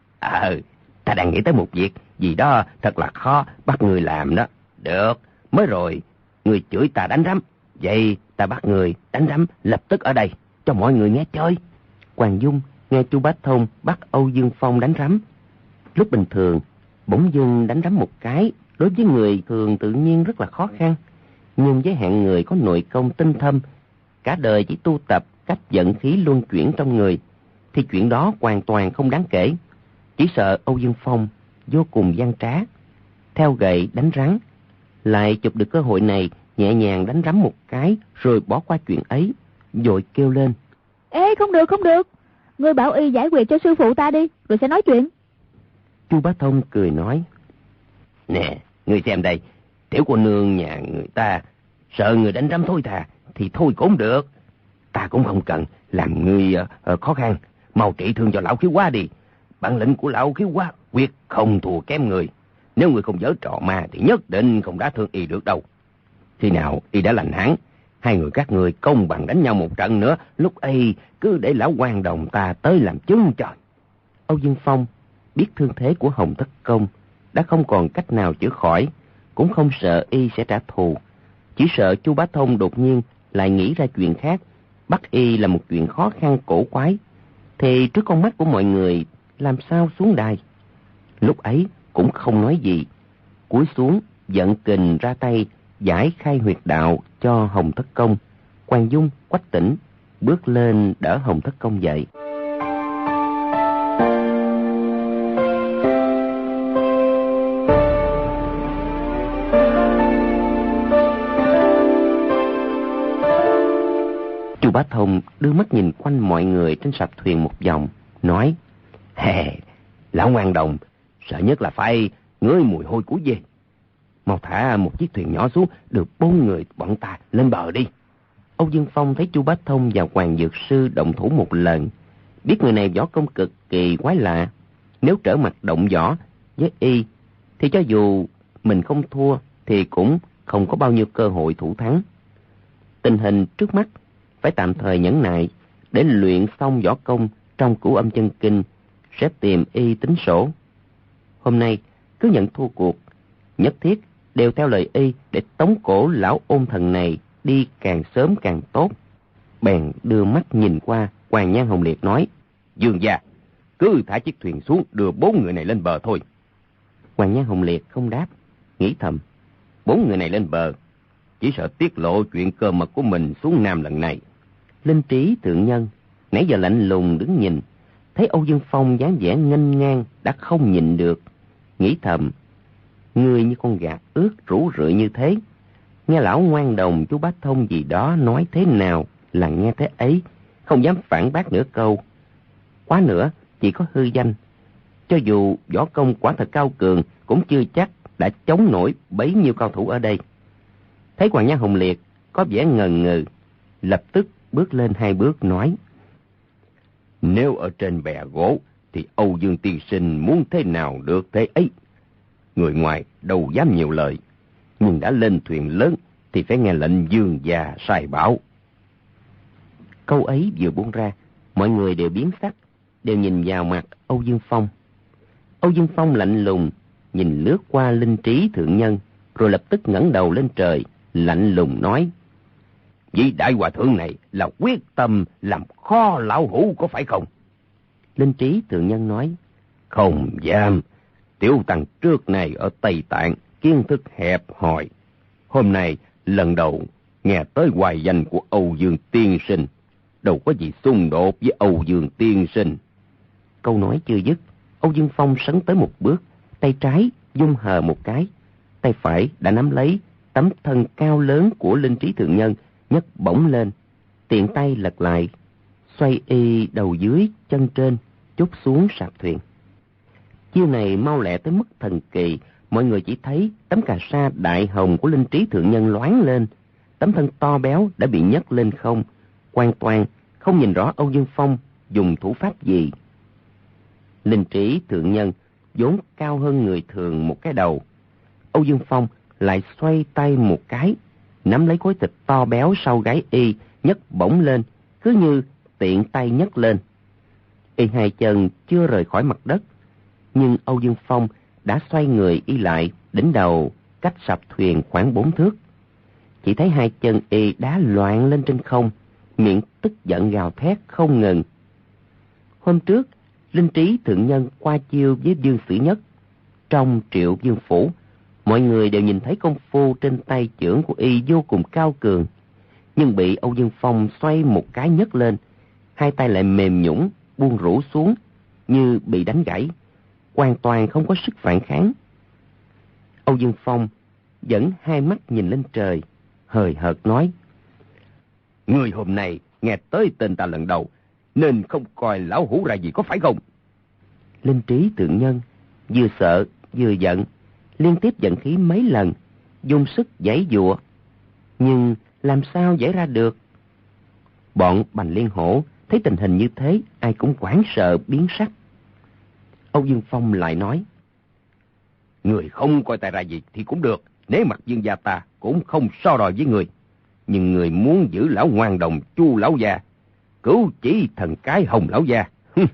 ta đang nghĩ tới một việc gì đó thật là khó bắt người làm đó. Được, mới rồi người chửi ta đánh rắm, vậy ta bắt người đánh rắm lập tức ở đây cho mọi người nghe chơi. Hoàng Dung nghe Chu Bá Thông bắt Âu Dương Phong đánh rắm. Lúc bình thường bỗng dưng đánh rắm một cái đối với người thường tự nhiên rất là khó khăn, nhưng với hạng người có nội công tinh thâm, cả đời chỉ tu tập cách vận khí luân chuyển trong người, thì chuyện đó hoàn toàn không đáng kể. Chỉ sợ Âu Dương Phong vô cùng gian trá, theo gậy đánh rắn, lại chụp được cơ hội này nhẹ nhàng đánh rắm một cái rồi bỏ qua chuyện ấy, vội kêu lên:
ê, không được, không được, ngươi bảo y giải quyết cho sư phụ ta đi, rồi sẽ nói chuyện.
Chu Bá Thông cười nói: nè, ngươi xem đây, tiểu cô nương nhà người ta sợ người đánh rắm thôi thà thì thôi cũng được. Ta cũng không cần làm ngươi khó khăn, mau trị thương cho lão Khiếu Quá đi. Bản lĩnh của lão Khiếu Quá quyết không thua kém người. Nếu người không giở trò ma thì nhất định không đả thương y được đâu. Khi nào y đã lành hẳn, hai người các người công bằng đánh nhau một trận nữa, lúc ấy cứ để lão quan đồng ta tới làm chứng trời. Âu Dương Phong biết thương thế của Hồng Tất Công đã không còn cách nào chữa khỏi, cũng không sợ y sẽ trả thù, Chỉ sợ Chu Bá Thông đột nhiên lại nghĩ ra chuyện khác, bắt y là một chuyện khó khăn cổ quái, thì trước con mắt của mọi người làm sao xuống đài. Lúc ấy cũng không nói gì, cúi xuống giận kình ra tay giải khai huyệt đạo cho Hồng Thất Công. Hoàng Dung, Quách Tĩnh bước lên đỡ Hồng Thất Công dậy. Chu Bá Thông đưa mắt nhìn quanh mọi người trên sạp thuyền một vòng, nói: Lão ngoan đồng, sợ nhất là phải ngửi mùi hôi của dê. Mau thả một chiếc thuyền nhỏ xuống, được 4 người bọn ta lên bờ đi. Âu Dương Phong thấy Chu Bá Thông và Hoàng Dược Sư động thủ một lần, biết người này võ công cực kỳ quái lạ. Nếu trở mặt động võ với y, thì cho dù mình không thua thì cũng không có bao nhiêu cơ hội thủ thắng. Tình hình trước mắt phải tạm thời nhẫn nại, để luyện xong võ công trong Cửu Âm Chân Kinh sẽ tìm y tính sổ. Hôm nay cứ nhận thua cuộc, nhất thiết đều theo lời y để tống cổ lão ôn thần này đi càng sớm càng tốt. Bèn đưa mắt nhìn qua Hoàng Nhan Hồng Liệt nói: Dương gia, cứ thả chiếc thuyền xuống, đưa 4 người này lên bờ thôi. Hoàng Nhan Hồng Liệt không đáp, nghĩ thầm: 4 người này lên bờ, chỉ sợ tiết lộ chuyện cơ mật của mình xuống Nam lần này. Linh Trí thượng nhân nãy giờ lạnh lùng đứng nhìn, thấy Âu Dương Phong dáng vẻ nghênh ngang đã không nhịn được, nghĩ thầm: ngươi như con gà ướt rủ rượi như thế, nghe lão ngoan đồng Chu Bá Thông gì đó nói thế nào là nghe thế ấy, không dám phản bác nửa câu. Quá nữa chỉ có hư danh, cho dù võ công quả thật cao cường cũng chưa chắc đã chống nổi bấy nhiêu cao thủ ở đây. Thấy Hoàng Nhan Hồng Liệt có vẻ ngần ngừ, lập tức bước lên 2 bước nói: nếu ở trên bè gỗ thì Âu Dương tiên sinh muốn thế nào được thế ấy. Người ngoài đâu dám nhiều lời, nhưng đã lên thuyền lớn thì phải nghe lệnh Dương gia sai bảo. Câu ấy vừa buông ra, mọi người đều biến sắc, đều nhìn vào mặt Âu Dương Phong. Âu Dương Phong lạnh lùng nhìn lướt qua Linh Trí thượng nhân, rồi lập tức ngẩng đầu lên trời, lạnh lùng nói: vị đại hòa thượng này là quyết tâm làm kho lão hủ có phải không? Linh Trí thượng nhân nói: không dám. Tiểu tăng trước này ở Tây Tạng kiến thức hẹp hòi, hôm nay lần đầu nghe tới hoài danh của Âu Dương tiên sinh, đâu có gì xung đột với Âu Dương tiên sinh. Câu nói chưa dứt, Âu Dương Phong sấn tới một bước, tay trái vung hờ một cái, tay phải đã nắm lấy tấm thân cao lớn của Linh Trí thượng nhân, nhấc bổng lên, tiện tay lật lại, xoay y đầu dưới chân trên, chốt xuống sạp thuyền. Chiêu này mau lẹ tới mức thần kỳ, mọi người chỉ thấy tấm cà sa đại hồng của Linh Trí thượng nhân loáng lên, tấm thân to béo đã bị nhấc lên không, hoàn toàn không nhìn rõ Âu Dương Phong dùng thủ pháp gì. Linh Trí thượng nhân vốn cao hơn người thường một cái đầu, Âu Dương Phong lại xoay tay một cái, nắm lấy khối thịt to béo sau gáy y, nhấc bổng lên, cứ như tiện tay nhấc lên. Y 2 chân chưa rời khỏi mặt đất, nhưng Âu Dương Phong đã xoay người y lại, đỉnh đầu cách sạp thuyền khoảng 4 thước. Chỉ thấy 2 chân y đá loạn lên trên không, miệng tức giận gào thét không ngừng. Hôm trước, Linh Trí thượng nhân qua chiêu với Dương Sử Nhất. Trong Triệu Vương phủ, mọi người đều nhìn thấy công phu trên tay chưởng của y vô cùng cao cường, nhưng bị Âu Dương Phong xoay một cái nhấc lên, 2 tay lại mềm nhũn buông rũ xuống như bị đánh gãy, hoàn toàn không có sức phản kháng. Âu Dương Phong vẫn 2 mắt nhìn lên trời, hời hợt nói: người hôm nay nghe tới tên ta lần đầu, nên không coi lão hủ ra gì có phải không? Linh Trí thượng nhân vừa sợ vừa giận, liên tiếp giận khí mấy lần, dùng sức giãy giụa, nhưng làm sao giãy ra được. Bọn Bành Liên Hổ thấy tình hình như thế, ai cũng hoảng sợ biến sắc. Âu Dương Phong lại nói: người không coi ta ra gì thì cũng được, nếu mặt Dương gia ta cũng không so đo với người, nhưng người muốn giữ lão ngoan đồng Chu lão gia, cứu chỉ thần cái Hồng lão gia,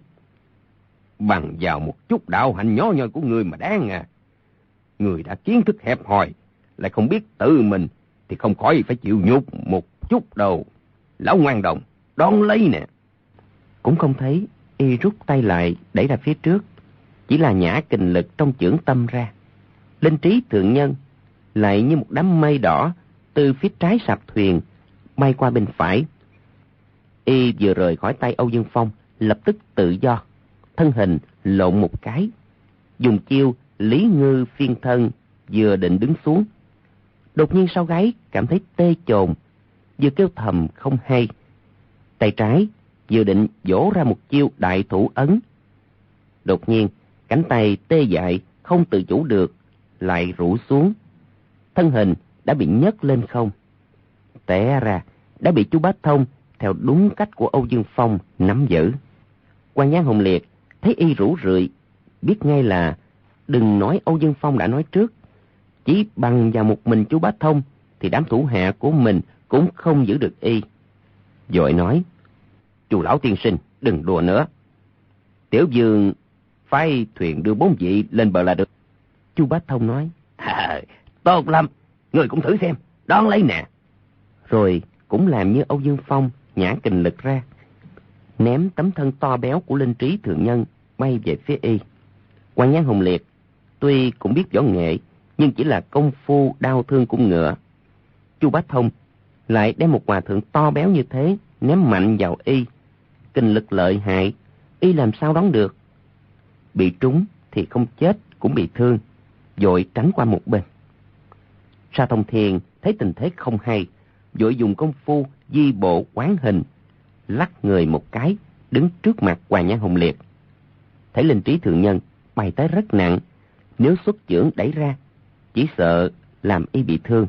bằng vào một chút đạo hạnh nhỏ nhoi của người mà đáng à. Người đã kiến thức hẹp hòi, lại không biết tự mình thì không khỏi phải chịu nhục một chút đâu. Lão ngoan đồng, đón lấy nè. Cũng không thấy, y rút tay lại đẩy ra phía trước. Chỉ là nhả kình lực trong chưởng tâm ra. Linh Trí thượng nhân lại như một đám mây đỏ từ phía trái sạp thuyền bay qua bên phải. Y vừa rời khỏi tay Âu Dương Phong, lập tức tự do, thân hình lộn một cái, dùng chiêu Lý Ngư phiên thân, vừa định đứng xuống. Đột nhiên sau gáy cảm thấy tê chồn, vừa kêu thầm không hay. Tay trái vừa định vỗ ra một chiêu đại thủ ấn. Đột nhiên cánh tay tê dại không tự chủ được, lại rũ xuống. Thân hình đã bị nhấc lên không. Té ra đã bị chú Bá Thông theo đúng cách của Âu Dương Phong nắm giữ. Quan Nhãn Hồng Liệt thấy y rũ rượi, biết ngay là đừng nói Âu Dương Phong đã nói trước, chỉ bằng vào một mình chú Bá Thông thì đám thủ hạ của mình cũng không giữ được y. Vội nói: "Chú lão tiên sinh, đừng đùa nữa. Tiểu Dương phái thuyền đưa 4 vị lên bờ là được." Chú Bá Thông nói: "Tốt lắm, người cũng thử xem, đón lấy nè." Rồi cũng làm như Âu Dương Phong, nhả kình lực ra, ném tấm thân to béo của Linh Trí thượng nhân bay về phía y. Quan Nhãn Hồng Liệt tuy cũng biết võ nghệ, nhưng chỉ là công phu đao thương cung ngựa. Chu Bá Thông lại đem một hòa thượng to béo như thế ném mạnh vào y, kình lực lợi hại, y làm sao đón được. Bị trúng thì không chết cũng bị thương, vội tránh qua một bên. Sa Thông Thiên thấy tình thế không hay, vội dùng công phu di bộ quán hình, lắc người một cái, đứng trước mặt Hoàng Nhãn Hồng Liệt. Thấy Linh Trí thượng nhân bay tới rất nặng, nếu xuất chưởng đẩy ra, chỉ sợ làm y bị thương.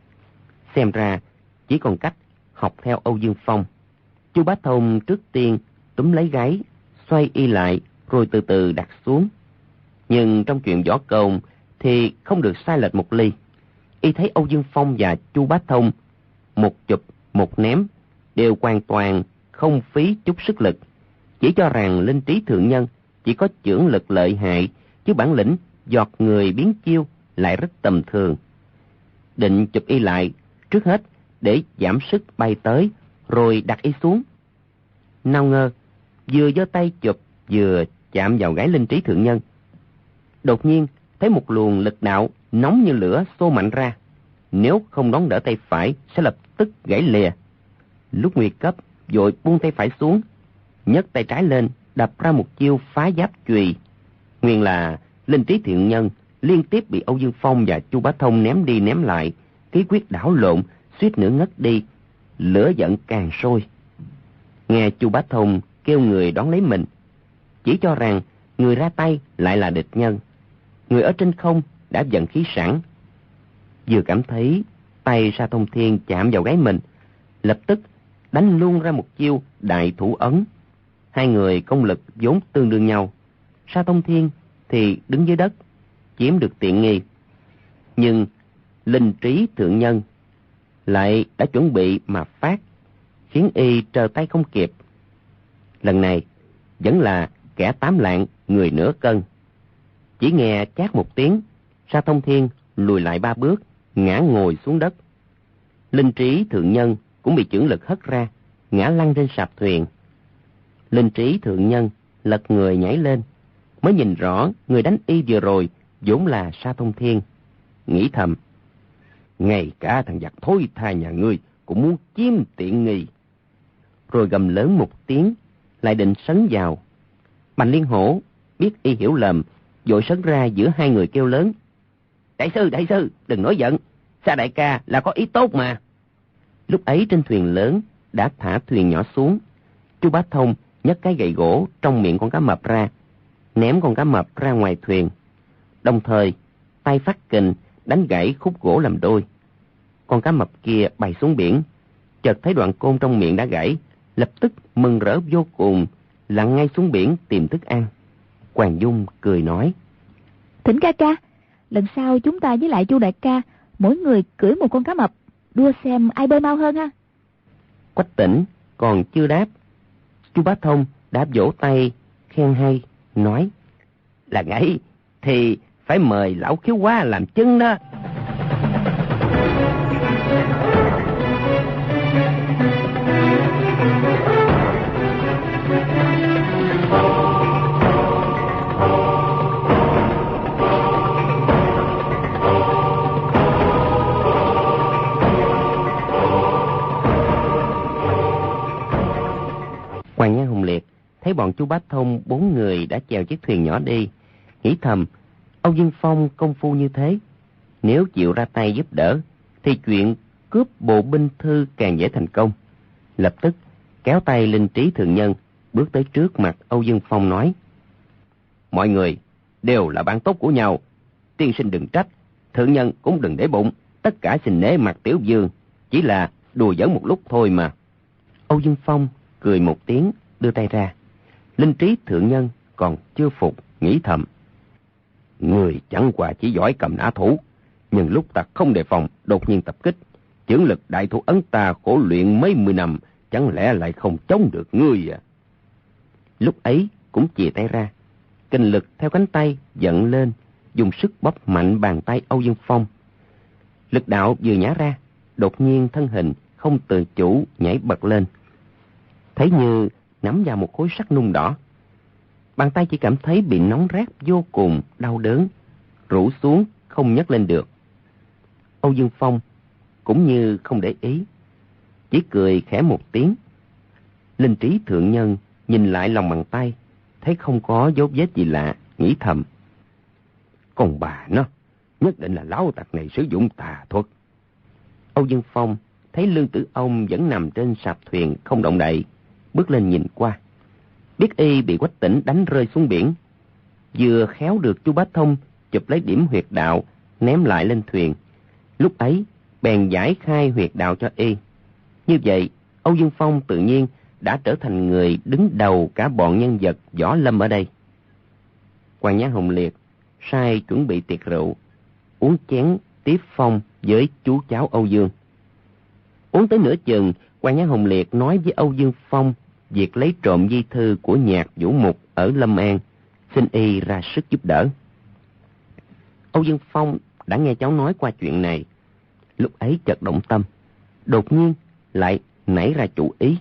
Xem ra chỉ còn cách học theo Âu Dương Phong. Chu Bá Thông trước tiên túm lấy gáy, xoay y lại, rồi từ từ đặt xuống. Nhưng trong chuyện võ công thì không được sai lệch một ly. Y thấy Âu Dương Phong và Chu Bá Thông một chụp một ném đều hoàn toàn không phí chút sức lực, chỉ cho rằng Linh Trí thượng nhân chỉ có chưởng lực lợi hại, chứ bản lĩnh giọt người biến chiêu lại rất tầm thường. Định chụp y lại, trước hết để giảm sức bay tới, rồi đặt y xuống. Nào ngờ vừa giơ tay chụp vừa chạm vào gáy Linh Trí thượng nhân, đột nhiên thấy một luồng lực đạo nóng như lửa xô mạnh ra, nếu không đón đỡ tay phải sẽ lập tức gãy lìa. Lúc nguy cấp vội buông tay phải xuống, nhấc tay trái lên đập ra một chiêu phá giáp chùy. Nguyên là Linh Trí thượng nhân liên tiếp bị Âu Dương Phong và Chu Bá Thông ném đi ném lại, khí huyết đảo lộn, suýt nữa ngất đi, lửa giận càng sôi. Nghe Chu Bá Thông kêu người đón lấy mình, chỉ cho rằng người ra tay lại là địch nhân. Người ở trên không đã vận khí sẵn, vừa cảm thấy tay Sa Thông Thiên chạm vào gáy mình, lập tức đánh luôn ra một chiêu đại thủ ấn. Hai người công lực vốn tương đương nhau, Sa Thông Thiên thì đứng dưới đất chiếm được tiện nghi, nhưng Linh Trí thượng nhân lại đã chuẩn bị mà phát, khiến y trở tay không kịp. Lần này vẫn là kẻ 8 lạng người nửa cân. Chỉ nghe chát một tiếng, Sa Thông Thiên lùi lại 3 bước, ngã ngồi xuống đất. Linh Trí thượng nhân cũng bị chưởng lực hất ra, ngã lăn trên sạp thuyền. Linh Trí thượng nhân lật người nhảy lên, mới nhìn rõ người đánh y vừa rồi vốn là Sa Thông Thiên. Nghĩ thầm: ngay cả thằng giặc thối tha nhà ngươi cũng muốn chiếm tiện nghi. Rồi gầm lớn một tiếng, lại định sấn vào. Bành Liên Hổ biết y hiểu lầm, vội sấn ra giữa hai người kêu lớn: đại sư, đừng nổi giận, Sa đại ca là có ý tốt mà. Lúc ấy trên thuyền lớn đã thả thuyền nhỏ xuống. Chu Bá Thông nhấc cái gậy gỗ trong miệng con cá mập ra, ném con cá mập ra ngoài thuyền, đồng thời tay phát kình đánh gãy khúc gỗ làm đôi. Con cá mập kia bay xuống biển, chợt thấy đoạn côn trong miệng đã gãy, lập tức mừng rỡ vô cùng, lặn ngay xuống biển tìm thức ăn. Hoàng Dung cười nói:
Thỉnh ca ca, lần sau chúng ta với lại Chu đại ca mỗi người cưỡi một con cá mập, đua xem ai bơi mau hơn ha.
Quách Tỉnh còn chưa đáp, Chu Bá Thông đã vỗ tay khen hay, nói: là ngẫy thì phải mời lão Khiếu Hoa làm chứng đó. thấy bọn chú Bá Thông 4 người đã chèo chiếc thuyền nhỏ đi, nghĩ thầm, Âu Dương Phong công phu như thế, nếu chịu ra tay giúp đỡ, thì chuyện cướp bộ binh thư càng dễ thành công. Lập tức kéo tay Linh Trí thượng nhân, bước tới trước mặt Âu Dương Phong nói: mọi người đều là bạn tốt của nhau, tiên sinh đừng trách, thượng nhân cũng đừng để bụng, tất cả xin nể mặt tiểu vương, chỉ là đùa giỡn một lúc thôi mà. Âu Dương Phong cười một tiếng, đưa tay ra. Linh Trí thượng nhân còn chưa phục, nghĩ thầm, người chẳng qua chỉ giỏi cầm nã thủ, nhưng lúc ta không đề phòng đột nhiên tập kích, chưởng lực đại thủ ấn ta khổ luyện mấy mươi năm, chẳng lẽ lại không chống được ngươi à? Lúc ấy cũng chìa tay ra, kinh lực theo cánh tay dẫn lên, dùng sức bóp mạnh bàn tay Âu Dương Phong. Lực đạo vừa nhả ra, đột nhiên thân hình không tự chủ nhảy bật lên, thấy như nắm vào một khối sắt nung đỏ. Bàn tay chỉ cảm thấy bị nóng rát vô cùng đau đớn, rũ xuống không nhấc lên được. Âu Dương Phong cũng như không để ý, chỉ cười khẽ một tiếng. Linh Trí thượng nhân nhìn lại lòng bàn tay, thấy không có dấu vết gì lạ, nghĩ thầm, con bà nó, nhất định là lão tặc này sử dụng tà thuật. Âu Dương Phong thấy Lương Tử Ông vẫn nằm trên sạp thuyền không động đậy, bước lên nhìn qua, biết y bị Quách Tỉnh đánh rơi xuống biển, vừa khéo được chú Bá Thông chụp lấy điểm huyệt đạo ném lại lên thuyền. Lúc ấy bèn giải khai huyệt đạo cho y. Như vậy Âu Dương Phong tự nhiên đã trở thành người đứng đầu cả bọn nhân vật võ lâm ở đây. Quan Nhã Hồng Liệt sai chuẩn bị tiệc rượu, uống chén tiếp phong với chú cháu Âu Dương. Uống tới nửa chừng, Quan Nhã Hồng Liệt nói với Âu Dương Phong việc lấy trộm di thư của Nhạc Vũ Mục ở Lâm An, xin y ra sức giúp đỡ. Âu Dương Phong đã nghe cháu nói qua chuyện này, lúc ấy chợt động tâm, đột nhiên lại nảy ra chủ ý.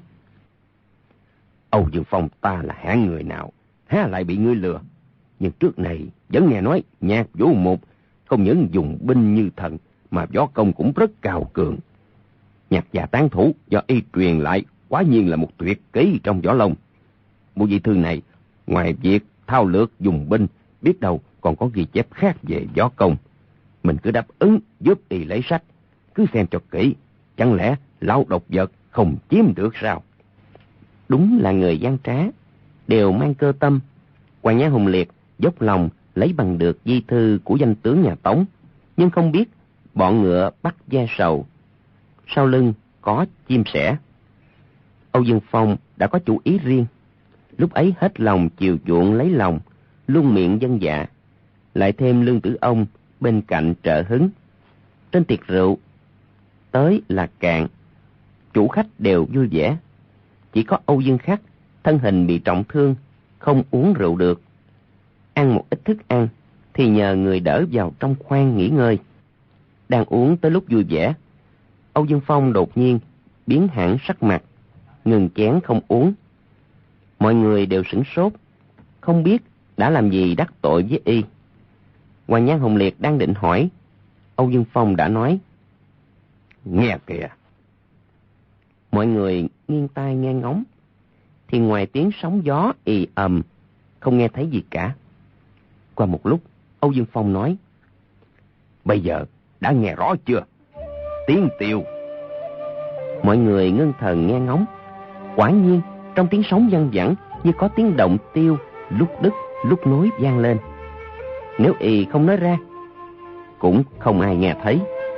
Âu Dương Phong ta là hạng người nào, há lại bị ngươi lừa? Nhưng trước này vẫn nghe nói Nhạc Vũ Mục không những dùng binh như thần, mà võ công cũng rất cao cường. Nhạc già tán thủ do y truyền lại quả nhiên là một tuyệt kỹ trong võ lâm. Bộ di thư này, ngoài việc thao lược dùng binh, biết đâu còn có ghi chép khác về võ công. Mình cứ đáp ứng giúp y lấy sách, cứ xem cho kỹ, chẳng lẽ lão độc vật không chiếm được sao? Đúng là người gian trá, đều mang cơ tâm. Quan Nhã Hồng Liệt dốc lòng lấy bằng được di thư của danh tướng nhà Tống, nhưng không biết bọn ngựa bắt ve sầu, sau lưng có chim sẻ. Âu Dương Phong đã có chủ ý riêng, lúc ấy hết lòng chiều chuộng lấy lòng, luôn miệng dân dạ, lại thêm Lương Tử Ông bên cạnh trợ hứng. Trên tiệc rượu tới là cạn, chủ khách đều vui vẻ, chỉ có Âu Dương Khắc thân hình bị trọng thương, không uống rượu được. Ăn một ít thức ăn thì nhờ người đỡ vào trong khoang nghỉ ngơi. Đang uống tới lúc vui vẻ, Âu Dương Phong đột nhiên biến hẳn sắc mặt, ngừng chén không uống. Mọi người đều sửng sốt, không biết đã làm gì đắc tội với y. Quan Nhã Hồng Liệt đang định hỏi, Âu Dương Phong đã nói, nghe kìa. Mọi người nghiêng tai nghe ngóng, thì ngoài tiếng sóng gió ì ầm, không nghe thấy gì cả. Qua một lúc, Âu Dương Phong nói, bây giờ đã nghe rõ chưa? Tiếng tiêu. Mọi người ngưng thần nghe ngóng, quả nhiên trong tiếng sóng văng vẳng như có tiếng động tiêu, lúc đứt lúc nối vang lên. Nếu y không nói ra, cũng không ai nghe thấy.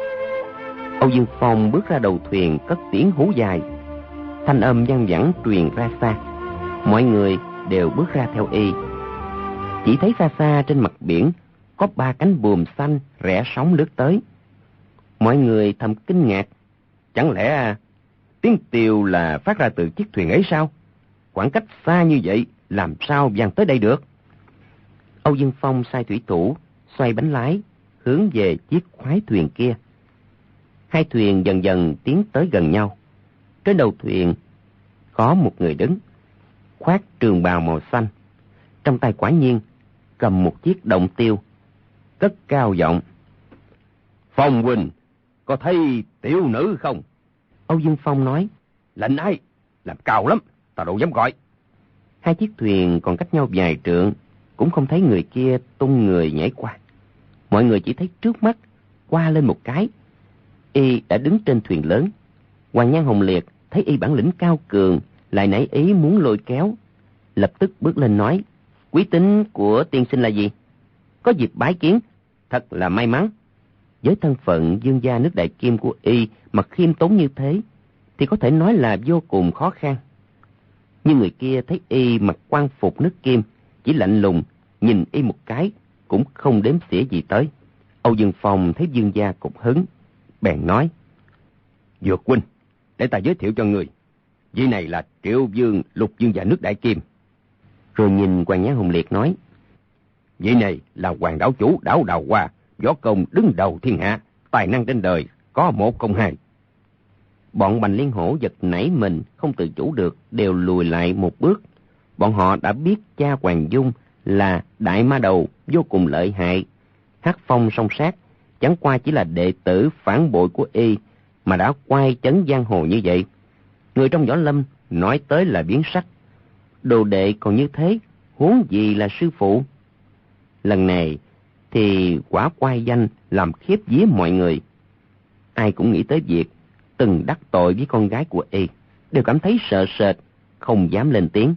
Âu Dương Phong bước ra đầu thuyền, cất tiếng hú dài, thanh âm văng vẳng truyền ra xa. Mọi người đều bước ra theo y. Chỉ thấy xa xa trên mặt biển có 3 cánh buồm xanh rẽ sóng lướt tới. Mọi người thầm kinh ngạc, chẳng lẽ tiếng tiêu là phát ra từ chiếc thuyền ấy sao? Khoảng cách xa như vậy, làm sao vang tới đây được? Âu Dương Phong sai thủy thủ xoay bánh lái, hướng về chiếc khoái thuyền kia. Hai thuyền dần dần tiến tới gần nhau. Trên đầu thuyền có một người đứng, khoác trường bào màu xanh, trong tay quả nhiên cầm một chiếc động tiêu, cất cao giọng, Phong huynh, có thấy tiểu nữ không? Âu Dương Phong nói, lệnh ai? Làm cao lắm, ta đâu dám gọi. Hai chiếc thuyền còn cách nhau vài trượng, cũng không thấy người kia tung người nhảy qua. Mọi người chỉ thấy trước mắt qua lên một cái, y đã đứng trên thuyền lớn. Hoàng Nhan Hồng Liệt thấy y bản lĩnh cao cường, lại nảy ý muốn lôi kéo, lập tức bước lên nói: quý tính của tiên sinh là gì? Có dịp bái kiến, thật là may mắn. Với thân phận dương gia nước Đại Kim của y mà khiêm tốn như thế thì có thể nói là vô cùng khó khăn. Nhưng người kia thấy y mặc quan phục nước Kim, chỉ lạnh lùng nhìn y một cái, cũng không đếm xỉa gì tới. Âu Dương Phong thấy dương gia cục hứng, bèn nói: Dược huynh, để ta giới thiệu cho người, vị này là Triệu Dương, Lục Dương gia nước Đại Kim. Rồi nhìn Hoàng Nhan Hồng Liệt nói: vị này là Hoàng đảo chủ đảo Đào Hoa, võ công đứng đầu thiên hạ, tài năng trên đời có một không hai. Bọn Bành Liên Hổ giật nảy mình, không tự chủ được, đều lùi lại một bước. Bọn họ đã biết cha Hoàng Dung là đại ma đầu vô cùng lợi hại, hắc phong song sát, chẳng qua chỉ là đệ tử phản bội của y mà đã quay chấn giang hồ như vậy. Người trong võ lâm nói tới là biến sắc, đồ đệ còn như thế, huống gì là sư phụ. Lần này thì quả quay danh làm khiếp vía mọi người. Ai cũng nghĩ tới việc từng đắc tội với con gái của y, đều cảm thấy sợ sệt, không dám lên tiếng.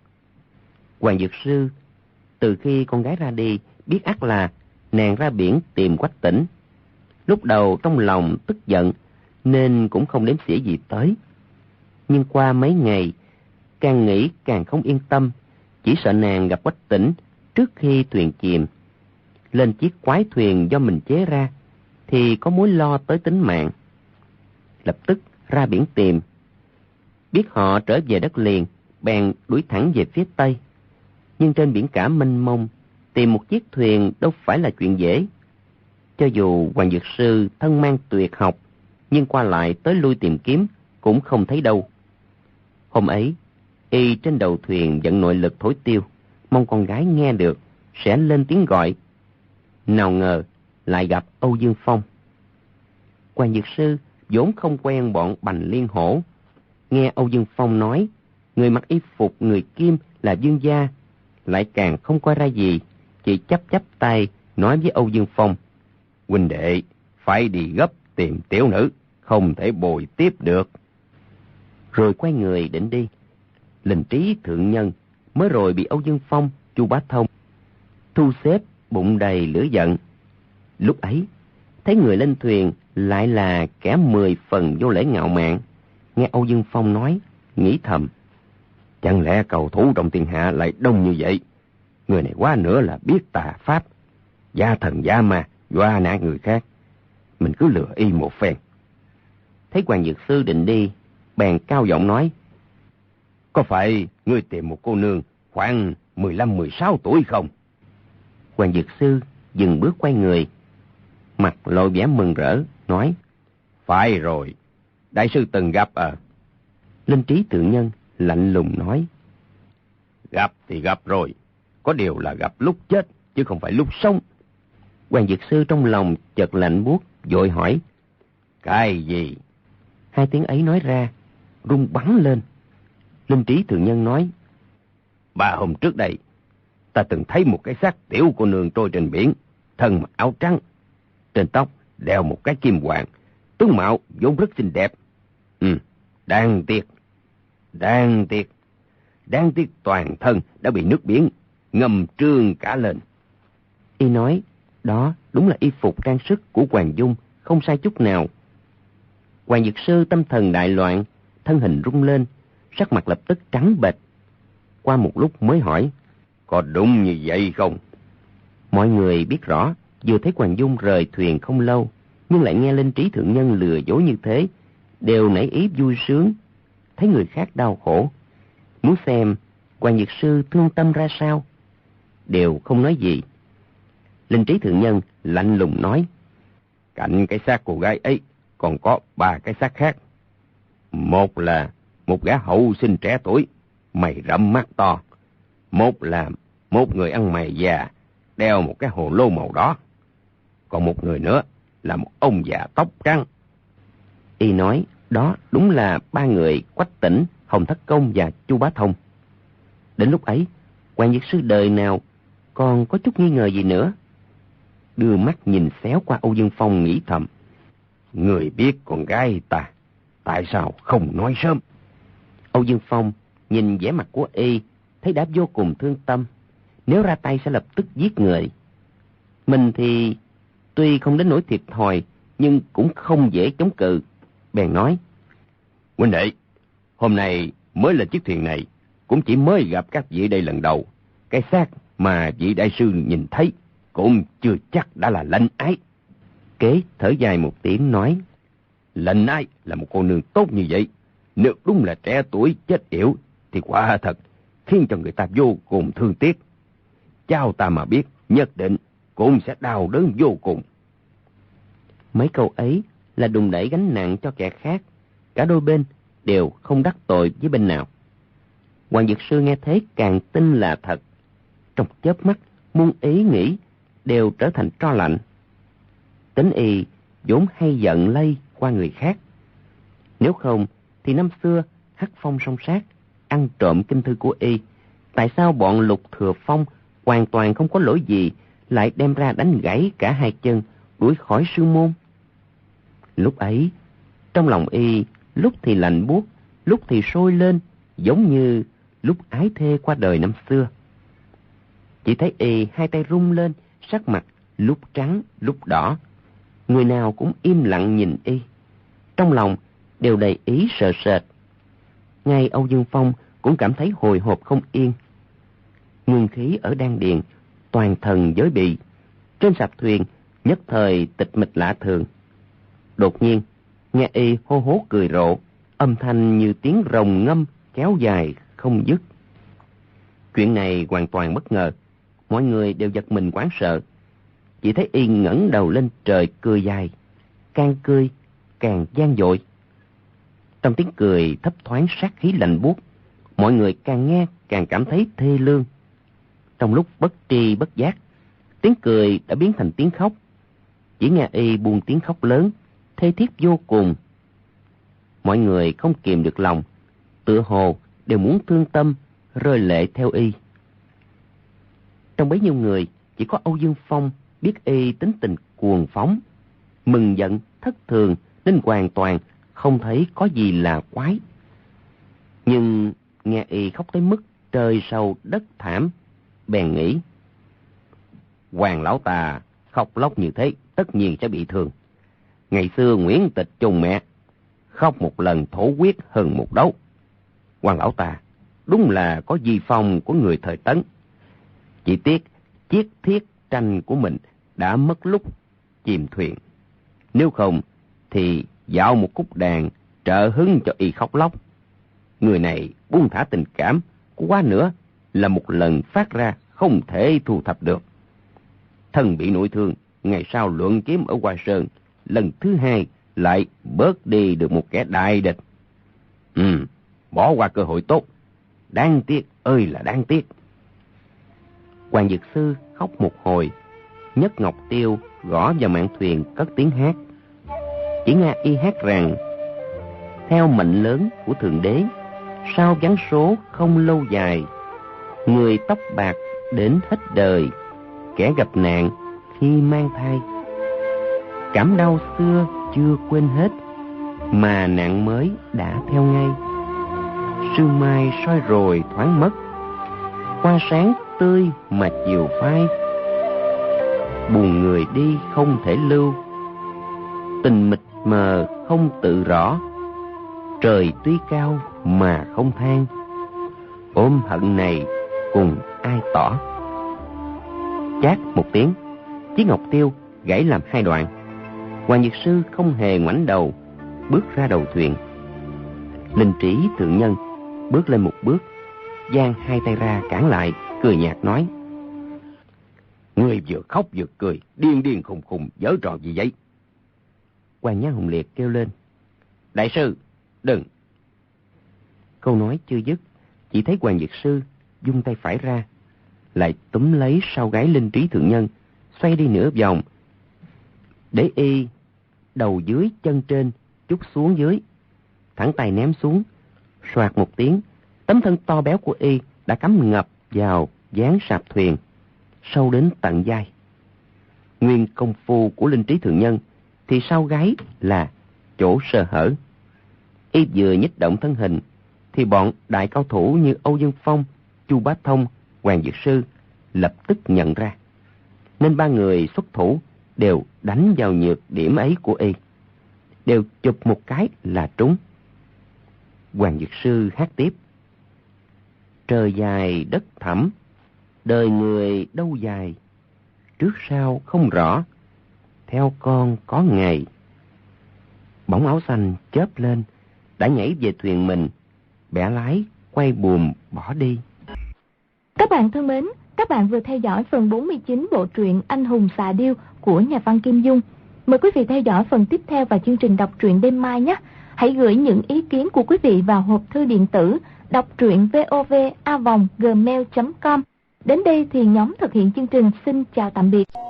Hoàng Dược Sư từ khi con gái ra đi, biết ắt là nàng ra biển tìm Quách Tĩnh. Lúc đầu trong lòng tức giận nên cũng không đếm xỉa gì tới. Nhưng qua mấy ngày, càng nghĩ càng không yên tâm, chỉ sợ nàng gặp Quách Tĩnh trước khi thuyền chìm. Lên chiếc quái thuyền do mình chế ra thì có mối lo tới tính mạng. Lập tức ra biển tìm. Biết họ trở về đất liền, bèn đuổi thẳng về phía tây. Nhưng trên biển cả mênh mông, tìm một chiếc thuyền đâu phải là chuyện dễ. Cho dù Hoàng Dược Sư thân mang tuyệt học, nhưng qua lại tới lui tìm kiếm cũng không thấy đâu. Hôm ấy, y trên đầu thuyền vận nội lực thổi tiêu, mong con gái nghe được sẽ lên tiếng gọi. Nào ngờ lại gặp Âu Dương Phong. Hoàng Dược Sư vốn không quen bọn Bành Liên Hổ, nghe Âu Dương Phong nói người mặc y phục người Kim là Dương gia, lại càng không coi ra gì, chỉ chắp tay nói với Âu Dương Phong: huynh đệ phải đi gấp tìm tiểu nữ, không thể bồi tiếp được. Rồi quay người định đi. Linh Trí thượng nhân mới rồi bị Âu Dương Phong, Chu Bá Thông thu xếp bụng đầy lửa giận. Lúc ấy thấy người lên thuyền lại là kẻ 10 phần vô lễ ngạo mạn. Nghe Âu Dương Phong nói, nghĩ thầm: chẳng lẽ cầu thủ trong thiên hạ lại đông như vậy? Người này quá nữa là biết tà pháp, gia thần gia ma, dọa nạt người khác. Mình cứ lừa y một phen. Thấy Hoàng Dược Sư định đi, bèn cao giọng nói: có phải ngươi tìm một cô nương khoảng 15-16 tuổi không? Hoàng Dược Sư dừng bước quay người, mặt lộ vẻ mừng rỡ, nói: phải rồi, đại sư từng gặp à? Linh Trí thượng nhân lạnh lùng nói: gặp thì gặp rồi, có điều là gặp lúc chết chứ không phải lúc sống. Hoàng Dược Sư trong lòng chợt lạnh buốt, vội hỏi: cái gì? Hai tiếng ấy nói ra, rung bắn lên. Linh Trí thượng nhân nói: 3 hôm trước đây, ta từng thấy một cái xác tiểu cô nương trôi trên biển, thân mặc áo trắng, trên tóc đeo một cái kim hoàng, tướng mạo vốn rất xinh đẹp. Đáng tiếc toàn thân đã bị nước biển ngâm trương cả lên. Y nói đó đúng là y phục trang sức của Hoàng Dung, không sai chút nào. Hoàng Dược Sư tâm thần đại loạn, thân hình rung lên, sắc mặt lập tức trắng bệch. Qua một lúc mới hỏi: có đúng như vậy không? Mọi người biết rõ, vừa thấy Hoàng Dung rời thuyền không lâu, nhưng lại nghe Linh Trí thượng nhân lừa dối như thế, đều nảy ý vui sướng, thấy người khác đau khổ, muốn xem Hoàng Dược Sư thương tâm ra sao, đều không nói gì. Linh Trí thượng nhân lạnh lùng nói: cạnh cái xác cô gái ấy còn có 3 cái xác khác. Một là một gã hậu sinh trẻ tuổi, mày rậm mắt to. Một là một người ăn mày già, đeo một cái hồ lô màu đỏ. Còn một người nữa là một ông già tóc trắng. Y nói đó đúng là 3 người Quách Tĩnh, Hồng Thất Công và Chu Bá Thông. Đến lúc ấy, Hoàng Dược Sư đời nào còn có chút nghi ngờ gì nữa. Đưa mắt nhìn xéo qua Âu Dương Phong nghĩ thầm, người biết con gái ta, tại sao không nói sớm? Âu Dương Phong nhìn vẻ mặt của y, thấy đã vô cùng thương tâm. Nếu ra tay sẽ lập tức giết người. Mình thì tuy không đến nỗi thiệt thòi, nhưng cũng không dễ chống cự. Bèn nói, huynh đệ, hôm nay mới lên chiếc thuyền này, cũng chỉ mới gặp các vị đây lần đầu. Cái xác mà vị đại sư nhìn thấy cũng chưa chắc đã là Lệnh Ái. Kế thở dài một tiếng nói, Lệnh Ái là một cô nương tốt như vậy, nếu đúng là trẻ tuổi chết yểu thì quả thật khiến cho người ta vô cùng thương tiếc. Cháu ta mà biết, nhất định cũng sẽ đau đớn vô cùng. Mấy câu ấy là đùn đẩy gánh nặng cho kẻ khác, cả đôi bên đều không đắc tội với bên nào. Hoàng Dược Sư nghe thế càng tin là thật. Trong chớp mắt, muôn ý nghĩ đều trở thành tro lạnh. Tính y vốn hay giận lây qua người khác. Nếu không thì năm xưa Hắc Phong song sát ăn trộm kinh thư của y, tại sao bọn Lục Thừa Phong hoàn toàn không có lỗi gì lại đem ra đánh gãy cả hai chân, đuổi khỏi sư môn? Lúc ấy, trong lòng y lúc thì lạnh buốt, lúc thì sôi lên, giống như lúc ái thê qua đời năm xưa. Chỉ thấy y hai tay rung lên, sắc mặt lúc trắng lúc đỏ. Người nào cũng im lặng nhìn y, trong lòng đều đầy ý sợ sệt. Ngay Âu Dương Phong cũng cảm thấy hồi hộp không yên. Nguyên khí ở đan điền toàn thần giới bị, trên sạp thuyền nhất thời tịch mịch lạ thường. Đột nhiên nghe y hô hố cười rộ, âm thanh như tiếng rồng ngâm kéo dài không dứt. Chuyện này hoàn toàn bất ngờ, mọi người đều giật mình hoảng sợ. Chỉ thấy y ngẩng đầu lên trời cười dài, càng cười càng vang dội. Trong tiếng cười thấp thoáng sát khí lạnh buốt, mọi người càng nghe càng cảm thấy thê lương. Trong lúc bất tri bất giác, tiếng cười đã biến thành tiếng khóc. Chỉ nghe y buông tiếng khóc lớn, thê thiết vô cùng. Mọi người không kìm được lòng, tựa hồ đều muốn thương tâm, rơi lệ theo y. Trong bấy nhiêu người, chỉ có Âu Dương Phong biết y tính tình cuồng phóng, mừng giận, thất thường, nên hoàn toàn không thấy có gì là quái. Nhưng nghe y khóc tới mức trời sâu đất thảm, bèn nghĩ, Hoàng lão ta khóc lóc như thế tất nhiên sẽ bị thương. Ngày xưa Nguyễn Tịch chồng mẹ, khóc một lần thổ huyết hơn một đấu. Hoàng lão ta đúng là có di phong của người thời Tấn. Chỉ tiếc chiếc thiết tranh của mình đã mất lúc chìm thuyền. Nếu không thì dạo một khúc đàn trợ hứng cho y khóc lóc. Người này buông thả tình cảm, quá nữa là một lần phát ra không thể thu thập được. Thân bị nội thương, ngày sau luận kiếm ở Hoa Sơn, lần thứ hai lại bớt đi được một kẻ đại địch. Bỏ qua cơ hội tốt. Đáng tiếc ơi là đáng tiếc. Hoàng Dược Sư khóc một hồi, nhấc ngọc tiêu gõ vào mạn thuyền cất tiếng hát. Chỉ nghe y hát rằng, theo mệnh lớn của Thượng Đế, sao vắng số không lâu dài, người tóc bạc đến hết đời, kẻ gặp nạn khi mang thai. Cảm đau xưa chưa quên hết, mà nạn mới đã theo ngay. Sương mai soi rồi thoáng mất, hoa sáng tươi mà chiều phai. Buồn người đi không thể lưu, tình mịt mờ không tự rõ. Trời tuy cao mà không than, ôm hận này cùng ai tỏ. Chát một tiếng, chiếc ngọc tiêu gãy làm hai đoạn. Hoàng Dược Sư không hề ngoảnh đầu, bước ra đầu thuyền. Linh Trí thượng nhân bước lên một bước, giang hai tay ra cản lại, cười nhạt nói, người vừa khóc vừa cười, điên điên khùng khùng, giở trò gì vậy? Hoàng Nhan Hùng Liệt kêu lên, đại sư, đừng. Câu nói chưa dứt, chỉ thấy Hoàng Dược Sư vung tay phải ra, lại túm lấy sau gáy Linh Trí thượng nhân, xoay đi nửa vòng, để y đầu dưới chân trên chút xuống dưới, thẳng tay ném xuống. Soạt một tiếng, tấm thân to béo của y đã cắm ngập vào dáng sạp thuyền, sâu đến tận vai. Nguyên công phu của linh trí thượng nhân thì sau gáy là chỗ sơ hở. Y vừa nhích động thân hình thì bọn đại cao thủ như Âu Dương Phong, Chu Bá Thông, Hoàng Dược Sư lập tức nhận ra, nên ba người xuất thủ đều đánh vào nhược điểm ấy của Y, đều chụp một cái là trúng. Hoàng Dược Sư hát tiếp: trời dài đất thẳm, đời người đâu dài, trước sau không rõ, theo con có ngày. Bóng áo xanh chớp lên, đã nhảy về thuyền mình, bẻ lái quay buồm bỏ đi.
Các bạn thân mến, các bạn vừa theo dõi phần 49 bộ truyện Anh hùng xạ điêu của nhà văn Kim Dung. Mời quý vị theo dõi phần tiếp theo vào chương trình đọc truyện đêm mai nhé. Hãy gửi những ý kiến của quý vị vào hộp thư điện tử đọc truyện vov@gmail.com. Đến đây thì nhóm thực hiện chương trình xin chào tạm biệt.